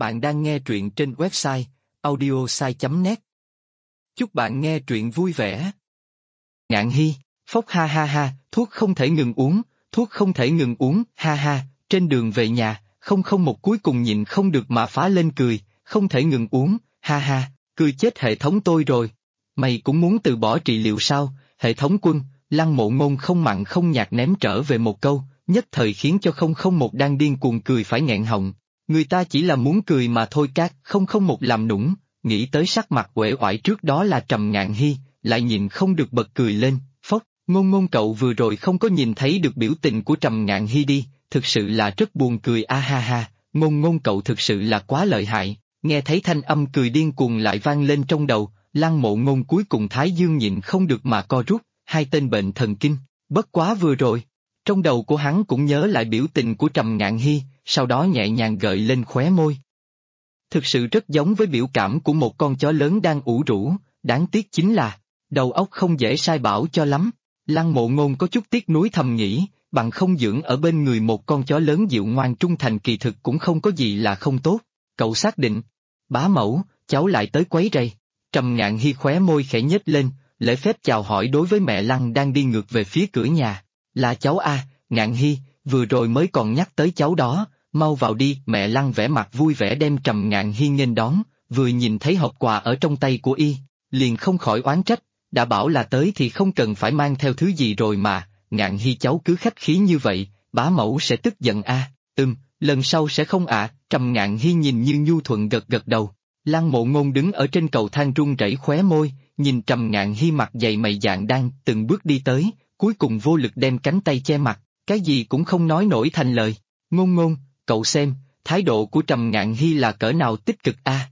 Bạn đang nghe truyện trên website audiosai.net. Chúc bạn nghe truyện vui vẻ. Ngạn Hy, phốc ha ha ha, thuốc không thể ngừng uống, thuốc không thể ngừng uống, ha ha, trên đường về nhà, 001 cuối cùng nhịn không được mà phá lên cười, không thể ngừng uống, ha ha, cười chết hệ thống tôi rồi. Mày cũng muốn từ bỏ trị liệu sao, hệ thống quân, Lăng Mộ Ngôn không mặn không nhạt ném trở về một câu, nhất thời khiến cho 001 đang điên cuồng cười phải nghẹn họng. Người ta chỉ là muốn cười mà thôi. Các 001 làm nũng, nghĩ tới sắc mặt uể oải trước đó là Trầm Ngạn Hy, lại nhịn không được bật cười lên, phốc, Ngôn Ngôn cậu vừa rồi không có nhìn thấy được biểu tình của Trầm Ngạn Hy đi, thực sự là rất buồn cười a ha ha, Ngôn Ngôn cậu thực sự là quá lợi hại, nghe thấy thanh âm cười điên cuồng lại vang lên trong đầu, Lăng Mộ Ngôn cuối cùng Thái Dương nhịn không được mà co rút, hai tên bệnh thần kinh, bất quá vừa rồi. Trong đầu của hắn cũng nhớ lại biểu tình của Trầm Ngạn Hy, sau đó nhẹ nhàng gợi lên khóe môi. Thực sự rất giống với biểu cảm của một con chó lớn đang ủ rũ, đáng tiếc chính là, đầu óc không dễ sai bảo cho lắm. Lăng Mộ Ngôn có chút tiếc nuối thầm nghĩ, bằng không dưỡng ở bên người một con chó lớn dịu ngoan trung thành kỳ thực cũng không có gì là không tốt. Cậu xác định, bá mẫu, cháu lại tới quấy rầy. Trầm Ngạn Hy khóe môi khẽ nhếch lên, lễ phép chào hỏi đối với mẹ Lăng đang đi ngược về phía cửa nhà. Là cháu a, Ngạn Hy, vừa rồi mới còn nhắc tới cháu đó, mau vào đi. Mẹ Lăng vẻ mặt vui vẻ đem Trầm Ngạn Hy nghênh đón, vừa nhìn thấy hộp quà ở trong tay của y, liền không khỏi oán trách, đã bảo là tới thì không cần phải mang theo thứ gì rồi mà, Ngạn Hy cháu cứ khách khí như vậy, bá mẫu sẽ tức giận a. Lần sau sẽ không ạ. Trầm Ngạn Hy nhìn như nhu thuận gật gật đầu. Lăng Mộ Ngôn đứng ở trên cầu thang run rẩy khóe môi, nhìn Trầm Ngạn Hy mặt dày mày dạn đang từng bước đi tới, cuối cùng vô lực đem cánh tay che mặt, cái gì cũng không nói nổi thành lời. Ngôn Ngôn, cậu xem, thái độ của Trầm Ngạn Hy là cỡ nào tích cực a.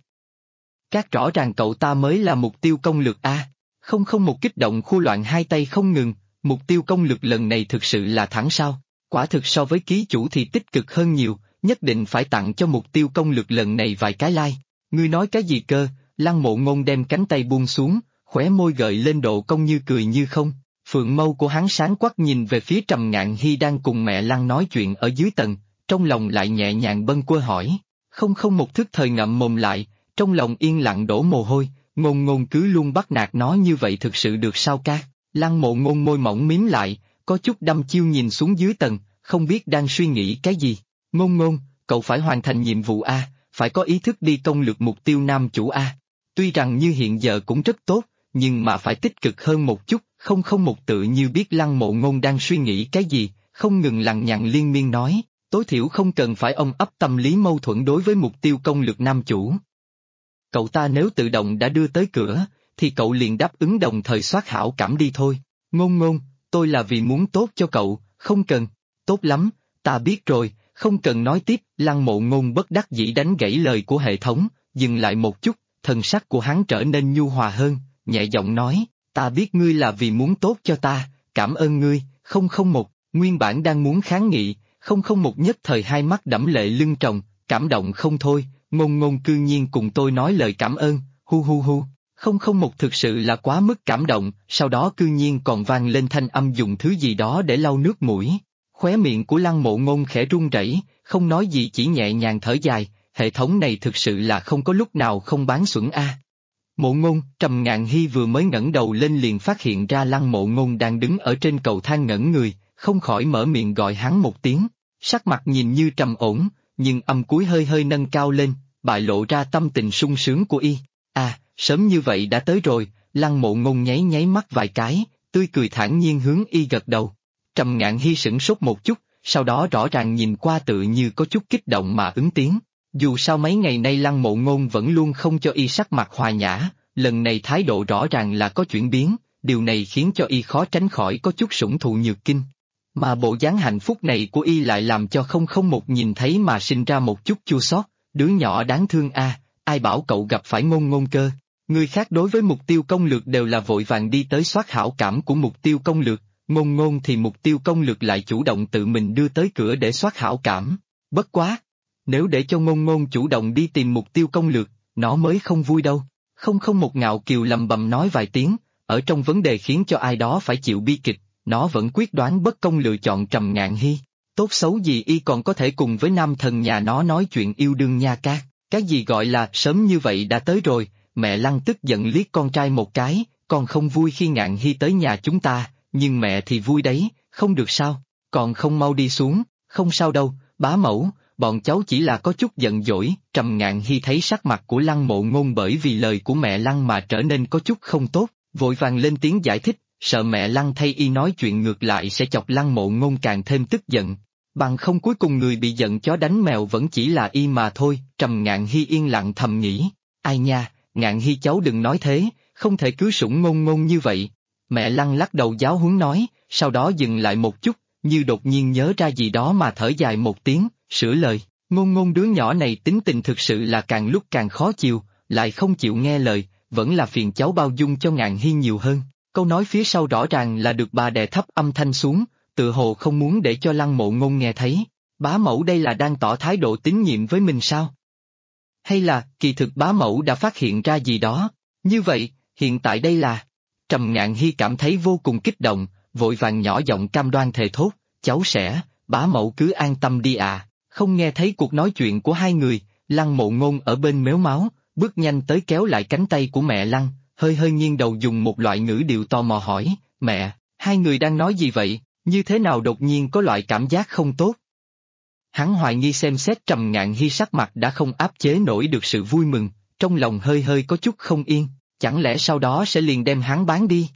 Các rõ ràng cậu ta mới là mục tiêu công lược a. Không một kích động khu loạn hai tay không ngừng, mục tiêu công lược lần này thực sự là thẳng sao, quả thực so với ký chủ thì tích cực hơn nhiều, nhất định phải tặng cho mục tiêu công lược lần này vài cái like. Ngươi nói cái gì cơ? Lăng Mộ Ngôn đem cánh tay buông xuống, khóe môi gợi lên độ cong như cười như không. Phượng mâu của hắn sáng quắc nhìn về phía Trầm Ngạn Hy đang cùng mẹ Lăng nói chuyện ở dưới tầng, trong lòng lại nhẹ nhàng bâng quơ hỏi. Không một thức thời ngậm mồm lại, trong lòng yên lặng đổ mồ hôi, Ngôn Ngôn cứ luôn bắt nạt nó như vậy thực sự được sao ca? Lăng Mộ Ngôn môi mỏng mím lại, có chút đăm chiêu nhìn xuống dưới tầng, không biết đang suy nghĩ cái gì. Ngôn Ngôn, cậu phải hoàn thành nhiệm vụ a, phải có ý thức đi công lược mục tiêu nam chủ a. Tuy rằng như hiện giờ cũng rất tốt, nhưng mà phải tích cực hơn một chút. Không một tự như biết Lăng Mộ Ngôn đang suy nghĩ cái gì, không ngừng lằng nhằng liên miên nói, tối thiểu không cần phải ôm ấp tâm lý mâu thuẫn đối với mục tiêu công lược nam chủ. Cậu ta nếu tự động đã đưa tới cửa, thì cậu liền đáp ứng đồng thời soát hảo cảm đi thôi. Ngôn Ngôn, tôi là vì muốn tốt cho cậu, không cần. Tốt lắm, ta biết rồi, không cần nói tiếp. Lăng Mộ Ngôn bất đắc dĩ đánh gãy lời của hệ thống, dừng lại một chút, thần sắc của hắn trở nên nhu hòa hơn, nhẹ giọng nói. Ta biết ngươi là vì muốn tốt cho ta, cảm ơn ngươi. 001, nguyên bản đang muốn kháng nghị, 001 nhất thời hai mắt đẫm lệ lưng tròng, cảm động không thôi, Ngôn Ngôn cư nhiên cùng tôi nói lời cảm ơn, hu hu hu. 001 thực sự là quá mức cảm động, sau đó cư nhiên còn vang lên thanh âm dùng thứ gì đó để lau nước mũi. Khóe miệng của Lăng Mộ Ngôn khẽ run rẩy, không nói gì chỉ nhẹ nhàng thở dài, hệ thống này thực sự là không có lúc nào không bán xuẩn a. Mộ Ngôn, Trầm Ngạn Hy vừa mới ngẩng đầu lên liền phát hiện ra Lăng Mộ Ngôn đang đứng ở trên cầu thang ngẩn người, không khỏi mở miệng gọi hắn một tiếng, sắc mặt nhìn như trầm ổn, nhưng âm cuối hơi hơi nâng cao lên, bại lộ ra tâm tình sung sướng của y. À, sớm như vậy đã tới rồi. Lăng Mộ Ngôn nháy nháy mắt vài cái, tươi cười thản nhiên hướng y gật đầu. Trầm Ngạn Hy sửng sốt một chút, sau đó rõ ràng nhìn qua tự như có chút kích động mà ứng tiếng. Dù sao mấy ngày nay Lăng Mộ Ngôn vẫn luôn không cho y sắc mặt hòa nhã, lần này thái độ rõ ràng là có chuyển biến, điều này khiến cho y khó tránh khỏi có chút sủng thụ nhược kinh. Mà bộ dáng hạnh phúc này của y lại làm cho 001 nhìn thấy mà sinh ra một chút chua xót, đứa nhỏ đáng thương a, ai bảo cậu gặp phải Ngôn Ngôn cơ. Người khác đối với mục tiêu công lược đều là vội vàng đi tới soát hảo cảm của mục tiêu công lược, Ngôn Ngôn thì mục tiêu công lược lại chủ động tự mình đưa tới cửa để soát hảo cảm. Bất quá, nếu để cho Ngôn Ngôn chủ động đi tìm mục tiêu công lược, nó mới không vui đâu. 001 ngạo kiều lầm bầm nói vài tiếng, ở trong vấn đề khiến cho ai đó phải chịu bi kịch, nó vẫn quyết đoán bất công lựa chọn Trầm Ngạn Hy. Tốt xấu gì y còn có thể cùng với nam thần nhà nó nói chuyện yêu đương nha ca. Cái gì gọi là sớm như vậy đã tới rồi, mẹ Lăng tức giận liếc con trai một cái, con không vui khi Ngạn Hy tới nhà chúng ta, nhưng mẹ thì vui đấy, không được sao, còn không mau đi xuống, không sao đâu, bá mẫu, bọn cháu chỉ là có chút giận dỗi. Trầm Ngạn Hy thấy sắc mặt của Lăng Mộ Ngôn bởi vì lời của mẹ Lăng mà trở nên có chút không tốt, vội vàng lên tiếng giải thích, sợ mẹ Lăng thay y nói chuyện ngược lại sẽ chọc Lăng Mộ Ngôn càng thêm tức giận. Bằng không cuối cùng người bị giận chó đánh mèo vẫn chỉ là y mà thôi. Trầm Ngạn Hy yên lặng thầm nghĩ, ai nha, Ngạn Hy cháu đừng nói thế, không thể cứ sủng Ngôn Ngôn như vậy. Mẹ Lăng lắc đầu giáo huấn nói, sau đó dừng lại một chút, như đột nhiên nhớ ra gì đó mà thở dài một tiếng, sửa lời, Ngôn Ngôn đứa nhỏ này tính tình thực sự là càng lúc càng khó chịu, lại không chịu nghe lời, vẫn là phiền cháu bao dung cho Ngạn Hy nhiều hơn. Câu nói phía sau rõ ràng là được bà đè thấp âm thanh xuống, tự hồ không muốn để cho Lăng Mộ Ngôn nghe thấy. Bá mẫu đây là đang tỏ thái độ tín nhiệm với mình sao? Hay là, kỳ thực bá mẫu đã phát hiện ra gì đó? Như vậy, hiện tại đây là... Trầm Ngạn Hy cảm thấy vô cùng kích động, vội vàng nhỏ giọng cam đoan thề thốt, cháu sẽ, bá mẫu cứ an tâm đi à. Không nghe thấy cuộc nói chuyện của hai người, Lăng Mộ Ngôn ở bên mếu máo, bước nhanh tới kéo lại cánh tay của mẹ Lăng, hơi hơi nghiêng đầu dùng một loại ngữ điệu tò mò hỏi, mẹ, hai người đang nói gì vậy, như thế nào đột nhiên có loại cảm giác không tốt? Hắn hoài nghi xem xét Trầm Ngạn Hy sắc mặt đã không áp chế nổi được sự vui mừng, trong lòng hơi hơi có chút không yên, chẳng lẽ sau đó sẽ liền đem hắn bán đi?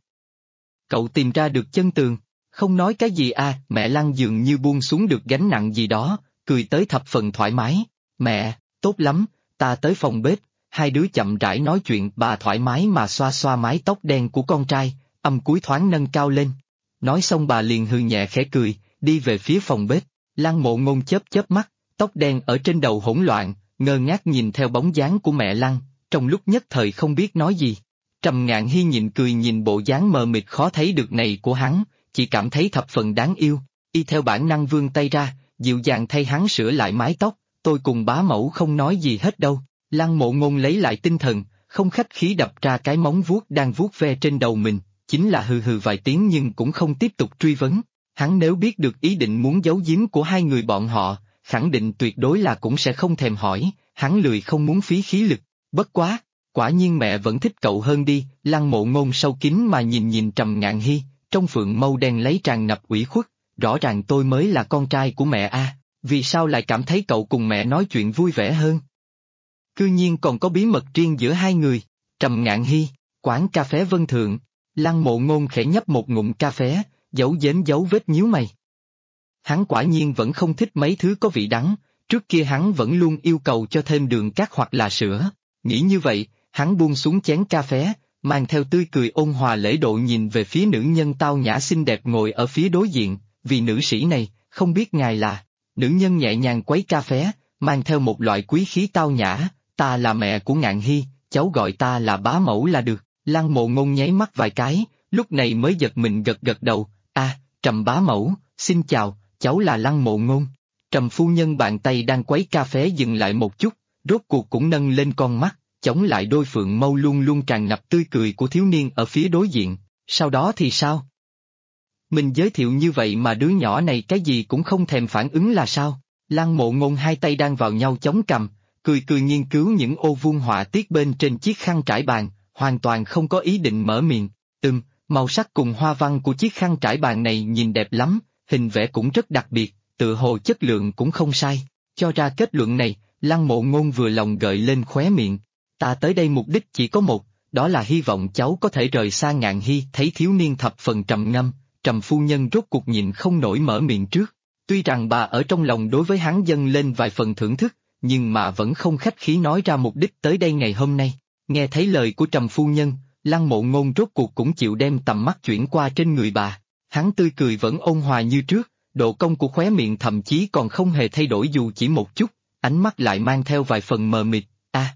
Cậu tìm ra được chân tường, không nói cái gì à, mẹ Lăng dường như buông xuống được gánh nặng gì đó, cười tới thập phần thoải mái, mẹ, tốt lắm, ta tới phòng bếp, hai đứa chậm rãi nói chuyện. Bà thoải mái mà xoa xoa mái tóc đen của con trai, âm cuối thoáng nâng cao lên. Nói xong bà liền hừ nhẹ khẽ cười, đi về phía phòng bếp. Lăng Mộ Ngôn chớp chớp mắt, tóc đen ở trên đầu hỗn loạn, ngơ ngác nhìn theo bóng dáng của mẹ Lăng, trong lúc nhất thời không biết nói gì. Trầm Ngạn Hy nhịn cười nhìn bộ dáng mờ mịt khó thấy được này của hắn, chỉ cảm thấy thập phần đáng yêu, y theo bản năng vươn tay ra, dịu dàng thay hắn sửa lại mái tóc, tôi cùng bá mẫu không nói gì hết đâu. Lăng Mộ Ngôn lấy lại tinh thần, không khách khí đập ra cái móng vuốt đang vuốt ve trên đầu mình, chính là hừ hừ vài tiếng nhưng cũng không tiếp tục truy vấn. Hắn nếu biết được ý định muốn giấu giếm của hai người bọn họ, khẳng định tuyệt đối là cũng sẽ không thèm hỏi, hắn lười không muốn phí khí lực, bất quá, quả nhiên mẹ vẫn thích cậu hơn đi. Lăng Mộ Ngôn sâu kín mà nhìn nhìn Trầm Ngạn Hy, trong phượng mâu đen lấy tràn ngập ủy khuất, rõ ràng tôi mới là con trai của mẹ a, vì sao lại cảm thấy cậu cùng mẹ nói chuyện vui vẻ hơn? Cư nhiên còn có bí mật riêng giữa hai người. Trầm Ngạn Hy, quán cà phé Vân Thượng. Lăng Mộ Ngôn khẽ nhấp một ngụm cà phé, giấu giếm dấu vết nhíu mày. Hắn quả nhiên vẫn không thích mấy thứ có vị đắng, trước kia hắn vẫn luôn yêu cầu cho thêm đường cát hoặc là sữa. Nghĩ như vậy, hắn buông xuống chén cà phé, mang theo tươi cười ôn hòa lễ độ nhìn về phía nữ nhân tao nhã xinh đẹp ngồi ở phía đối diện, vì nữ sĩ này, không biết ngài là... Nữ nhân nhẹ nhàng quấy cà phé, mang theo một loại quý khí tao nhã, ta là mẹ của Ngạn Hy, cháu gọi ta là bá mẫu là được. Lăng Mộ Ngôn nháy mắt vài cái, lúc này mới giật mình gật gật đầu, Trầm bá mẫu, xin chào, cháu là Lăng Mộ Ngôn. Trầm phu nhân bàn tay đang quấy cà phé dừng lại một chút, rốt cuộc cũng nâng lên con mắt, chống lại đôi phượng mâu luôn luôn tràn ngập tươi cười của thiếu niên ở phía đối diện, sau đó thì sao? Mình giới thiệu như vậy mà đứa nhỏ này cái gì cũng không thèm phản ứng là sao? Lăng Mộ Ngôn hai tay đang vào nhau chống cằm, cười cười nghiên cứu những ô vuông họa tiết bên trên chiếc khăn trải bàn, hoàn toàn không có ý định mở miệng. Màu sắc cùng hoa văn của chiếc khăn trải bàn này nhìn đẹp lắm, hình vẽ cũng rất đặc biệt, tự hồ chất lượng cũng không sai. Cho ra kết luận này, Lăng Mộ Ngôn vừa lòng gợi lên khóe miệng. Ta tới đây mục đích chỉ có một, đó là hy vọng cháu có thể rời xa Ngạn Hy. Thấy thiếu niên thập phần trầm ngâm, Trầm phu nhân rốt cuộc nhịn không nổi mở miệng trước. Tuy rằng bà ở trong lòng đối với hắn dâng lên vài phần thưởng thức, nhưng mà vẫn không khách khí nói ra mục đích tới đây ngày hôm nay. Nghe thấy lời của Trầm phu nhân, Lăng Mộ Ngôn rốt cuộc cũng chịu đem tầm mắt chuyển qua trên người bà. Hắn tươi cười vẫn ôn hòa như trước, độ cong của khóe miệng thậm chí còn không hề thay đổi dù chỉ một chút, ánh mắt lại mang theo vài phần mờ mịt.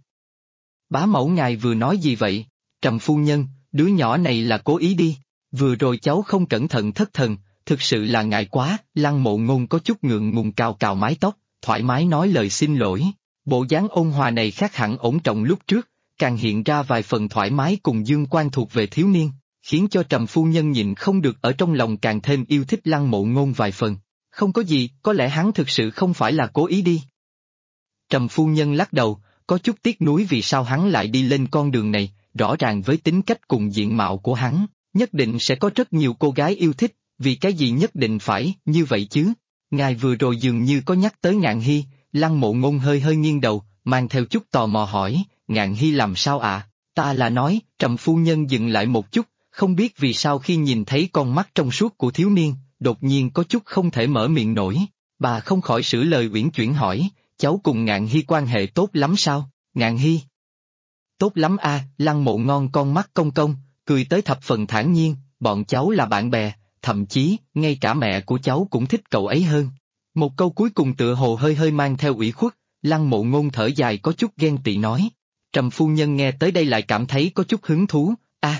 Bá mẫu ngài vừa nói gì vậy? Trầm phu nhân, đứa nhỏ này là cố ý đi. Vừa rồi cháu không cẩn thận thất thần, thực sự là ngại quá. Lăng Mộ Ngôn có chút ngượng ngùng cào cào mái tóc, thoải mái nói lời xin lỗi. Bộ dáng ôn hòa này khác hẳn ổn trọng lúc trước, càng hiện ra vài phần thoải mái cùng dương quan thuộc về thiếu niên, khiến cho Trầm phu nhân nhịn không được ở trong lòng càng thêm yêu thích Lăng Mộ Ngôn vài phần. Không có gì, có lẽ hắn thực sự không phải là cố ý đi. Trầm phu nhân lắc đầu, có chút tiếc nuối vì sao hắn lại đi lên con đường này, rõ ràng với tính cách cùng diện mạo của hắn, nhất định sẽ có rất nhiều cô gái yêu thích, vì cái gì nhất định phải như vậy chứ? Ngài vừa rồi dường như có nhắc tới Ngạn Hy, Lăng Mộ Ngôn hơi hơi nghiêng đầu, mang theo chút tò mò hỏi, Ngạn Hy làm sao ạ? Ta là nói, Trầm phu nhân dừng lại một chút, không biết vì sao khi nhìn thấy con mắt trong suốt của thiếu niên, đột nhiên có chút không thể mở miệng nổi. Bà không khỏi sửa lời uyển chuyển hỏi, cháu cùng Ngạn Hy quan hệ tốt lắm sao? Ngạn Hy? Tốt lắm a, Lăng Mộ ngon con mắt cong cong, cười tới thập phần thản nhiên, bọn cháu là bạn bè, thậm chí, ngay cả mẹ của cháu cũng thích cậu ấy hơn. Một câu cuối cùng tựa hồ hơi hơi mang theo ủy khuất, Lăng Mộ Ngôn thở dài có chút ghen tị nói. Trầm phu nhân nghe tới đây lại cảm thấy có chút hứng thú,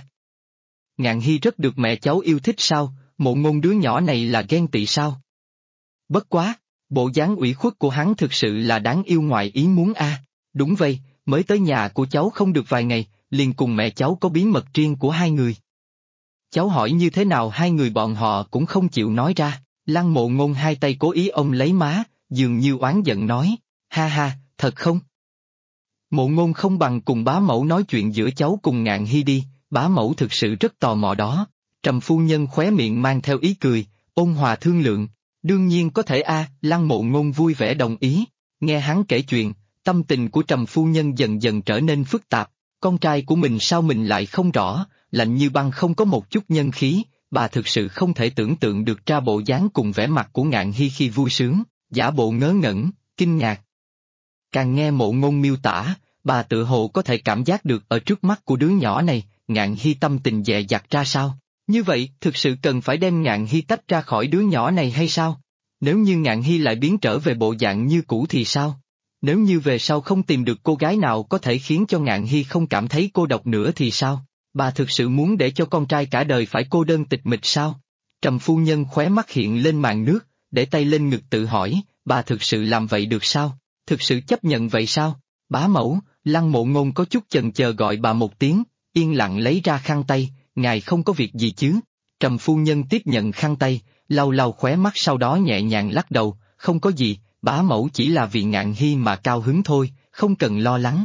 Ngạn Hy rất được mẹ cháu yêu thích sao, Mộ Ngôn đứa nhỏ này là ghen tị sao? Bất quá, bộ dáng ủy khuất của hắn thực sự là đáng yêu ngoài ý muốn Đúng vậy, mới tới nhà của cháu không được vài ngày, liền cùng mẹ cháu có bí mật riêng của hai người. Cháu hỏi như thế nào hai người bọn họ cũng không chịu nói ra, Lăng Mộ Ngôn hai tay cố ý ôm lấy má, dường như oán giận nói, ha ha, thật không? Mộ Ngôn không bằng cùng bá mẫu nói chuyện giữa cháu cùng Ngạn Hy đi, bá mẫu thực sự rất tò mò đó. Trầm phu nhân khóe miệng mang theo ý cười, ôn hòa thương lượng, đương nhiên có thể Lăng Mộ Ngôn vui vẻ đồng ý, nghe hắn kể chuyện, tâm tình của Trầm phu nhân dần dần trở nên phức tạp, con trai của mình sao mình lại không rõ, lạnh như băng không có một chút nhân khí, bà thực sự không thể tưởng tượng được ra bộ dáng cùng vẻ mặt của Ngạn Hy khi vui sướng, giả bộ ngớ ngẩn, kinh ngạc. Càng nghe Mộ Ngôn miêu tả, bà tự hồ có thể cảm giác được ở trước mắt của đứa nhỏ này, Ngạn Hy tâm tình dè dặt ra sao. Như vậy, thực sự cần phải đem Ngạn Hy tách ra khỏi đứa nhỏ này hay sao? Nếu như Ngạn Hy lại biến trở về bộ dạng như cũ thì sao? Nếu như về sau không tìm được cô gái nào có thể khiến cho Ngạn Hy không cảm thấy cô độc nữa thì sao? Bà thực sự muốn để cho con trai cả đời phải cô đơn tịch mịch sao? Trầm phu nhân khóe mắt hiện lên màn nước, để tay lên ngực tự hỏi, bà thực sự làm vậy được sao? Thực sự chấp nhận vậy sao? Bá mẫu, Lăng Mộ Ngôn có chút chần chờ gọi bà một tiếng, yên lặng lấy ra khăn tay, ngài không có việc gì chứ? Trầm phu nhân tiếp nhận khăn tay, lau lau khóe mắt sau đó nhẹ nhàng lắc đầu, không có gì, bá mẫu chỉ là vì Ngạn Hy mà cao hứng thôi, không cần lo lắng.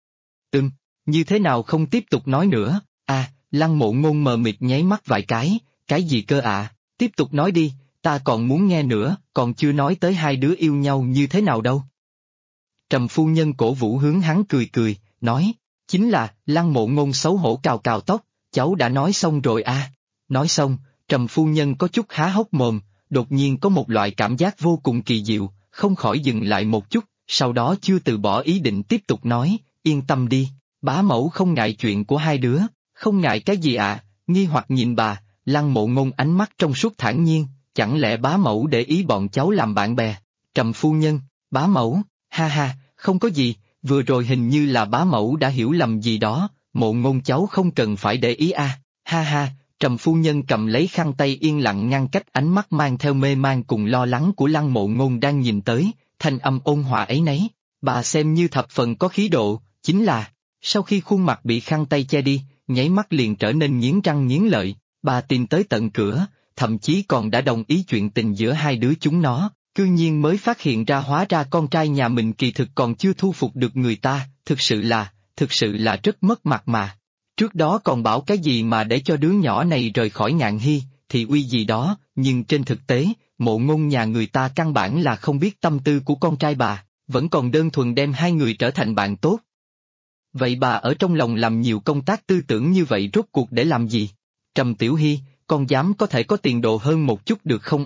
Như thế nào không tiếp tục nói nữa? Lăng Mộ Ngôn mờ mịt nháy mắt vài cái gì cơ ạ? Tiếp tục nói đi, ta còn muốn nghe nữa, còn chưa nói tới hai đứa yêu nhau như thế nào đâu. Trầm phu nhân cổ vũ hướng hắn cười cười, nói, chính là, Lăng Mộ Ngôn xấu hổ cào cào tóc, cháu đã nói xong rồi Nói xong, Trầm phu nhân có chút há hốc mồm, đột nhiên có một loại cảm giác vô cùng kỳ diệu, không khỏi dừng lại một chút, sau đó chưa từ bỏ ý định tiếp tục nói, yên tâm đi, bá mẫu không ngại chuyện của hai đứa, không ngại cái gì nghi hoặc nhìn bà, Lăng Mộ Ngôn ánh mắt trong suốt thản nhiên, chẳng lẽ bá mẫu để ý bọn cháu làm bạn bè? Trầm phu nhân, bá mẫu, ha ha, không có gì, vừa rồi hình như là bá mẫu đã hiểu lầm gì đó, Mộ Ngôn cháu không cần phải để ý ha ha. Trầm phu nhân cầm lấy khăn tay yên lặng ngăn cách ánh mắt mang theo mê man cùng lo lắng của Lăng Mộ Ngôn đang nhìn tới, thanh âm ôn hòa ấy nấy, bà xem như thập phần có khí độ, chính là, sau khi khuôn mặt bị khăn tay che đi, nháy mắt liền trở nên nghiến răng nghiến lợi, bà tìm tới tận cửa, thậm chí còn đã đồng ý chuyện tình giữa hai đứa chúng nó, cư nhiên mới phát hiện ra hóa ra con trai nhà mình kỳ thực còn chưa thu phục được người ta, thực sự là rất mất mặt mà. Trước đó còn bảo cái gì mà để cho đứa nhỏ này rời khỏi Ngạn Hy, thì uy gì đó, nhưng trên thực tế, Mộ Ngôn nhà người ta căn bản là không biết tâm tư của con trai bà, vẫn còn đơn thuần đem hai người trở thành bạn tốt. Vậy bà ở trong lòng làm nhiều công tác tư tưởng như vậy rốt cuộc để làm gì? Trầm Tiểu Hy, con dám có thể có tiền đồ hơn một chút được không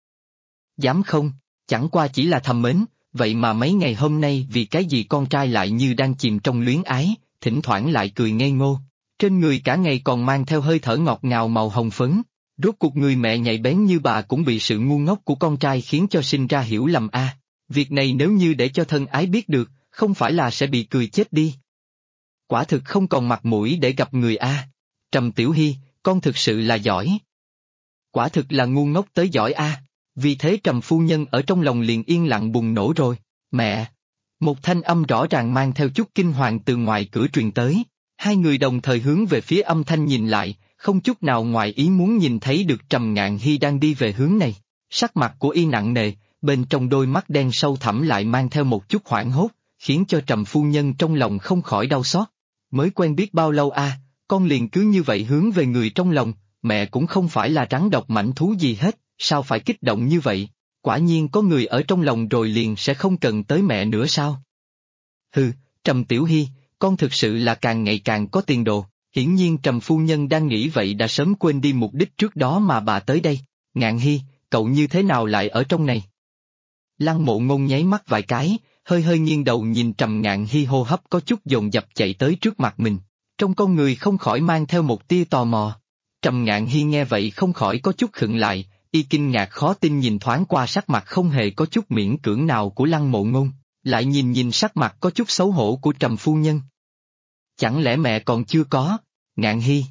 Dám không, chẳng qua chỉ là thầm mến, vậy mà mấy ngày hôm nay vì cái gì con trai lại như đang chìm trong luyến ái, thỉnh thoảng lại cười ngây ngô. Trên người cả ngày còn mang theo hơi thở ngọt ngào màu hồng phấn, rốt cuộc người mẹ nhạy bén như bà cũng bị sự ngu ngốc của con trai khiến cho sinh ra hiểu lầm Việc này nếu như để cho thân ái biết được, không phải là sẽ bị cười chết đi. Quả thực không còn mặt mũi để gặp người Trầm Tiểu Hy, con thực sự là giỏi. Quả thực là ngu ngốc tới giỏi Vì thế Trầm phu nhân ở trong lòng liền yên lặng bùng nổ rồi, mẹ. Một thanh âm rõ ràng mang theo chút kinh hoàng từ ngoài cửa truyền tới. Hai người đồng thời hướng về phía âm thanh nhìn lại, không chút nào ngoài ý muốn nhìn thấy được Trầm Ngạn Hy đang đi về hướng này. Sắc mặt của y nặng nề, bên trong đôi mắt đen sâu thẳm lại mang theo một chút hoảng hốt, khiến cho Trầm phu nhân trong lòng không khỏi đau xót. Mới quen biết bao lâu con liền cứ như vậy hướng về người trong lòng, mẹ cũng không phải là rắn độc mãnh thú gì hết, sao phải kích động như vậy? Quả nhiên có người ở trong lòng rồi liền sẽ không cần tới mẹ nữa sao? Hừ, Trầm Tiểu Hy, con thực sự là càng ngày càng có tiền đồ. Hiển nhiên Trầm phu nhân đang nghĩ vậy đã sớm quên đi mục đích trước đó mà bà tới đây. Ngạn Hy, cậu như thế nào lại ở trong này? Lăng Mộ Ngôn nháy mắt vài cái, hơi hơi nghiêng đầu nhìn Trầm Ngạn Hy, hô hấp có chút dồn dập chạy tới trước mặt mình. Trong con người không khỏi mang theo một tia tò mò. Trầm Ngạn Hy nghe vậy không khỏi có chút khựng lại, y kinh ngạc khó tin nhìn thoáng qua sắc mặt không hề có chút miễn cưỡng nào của Lăng Mộ Ngôn, lại nhìn sắc mặt có chút xấu hổ của Trầm phu nhân. Chẳng lẽ mẹ còn chưa có? Ngạn Hy.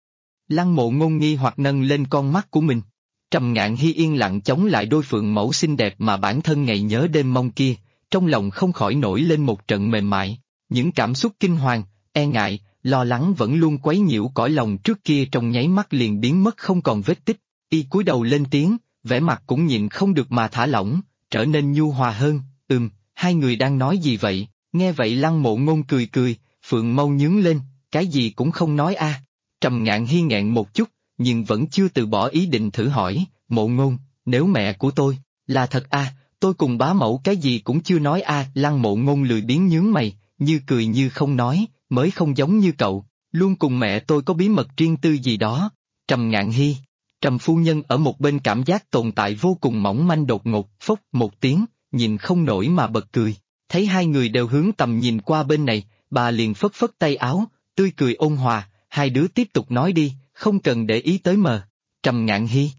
Lăng Mộ Ngôn nghi hoặc nâng lên con mắt của mình. Trầm Ngạn Hy yên lặng chống lại đôi phượng mẫu xinh đẹp mà bản thân ngày nhớ đêm mong kia, trong lòng không khỏi nổi lên một trận mềm mại, những cảm xúc kinh hoàng, e ngại, lo lắng vẫn luôn quấy nhiễu cõi lòng trước kia trong nháy mắt liền biến mất không còn vết tích. Y cúi đầu lên tiếng, vẻ mặt cũng nhịn không được mà thả lỏng, trở nên nhu hòa hơn. Hai người đang nói gì vậy? Nghe vậy Lăng Mộ Ngôn cười cười, phượng mâu nhướng lên, cái gì cũng không nói Trầm Ngạn Hy nghẹn một chút, nhưng vẫn chưa từ bỏ ý định thử hỏi, Mộ Ngôn, nếu mẹ của tôi là thật tôi cùng bá mẫu cái gì cũng chưa nói Lăng Mộ Ngôn lười biếng nhướng mày, như cười như không nói, mới không giống như cậu, luôn cùng mẹ tôi có bí mật riêng tư gì đó. Trầm Ngạn Hy, Trầm phu nhân ở một bên cảm giác tồn tại vô cùng mỏng manh, đột ngột, phốc một tiếng, nhìn không nổi mà bật cười, thấy hai người đều hướng tầm nhìn qua bên này, bà liền phất phất tay áo, tươi cười ôn hòa, hai đứa tiếp tục nói đi, không cần để ý tới mờ. Trầm Ngạn Hy.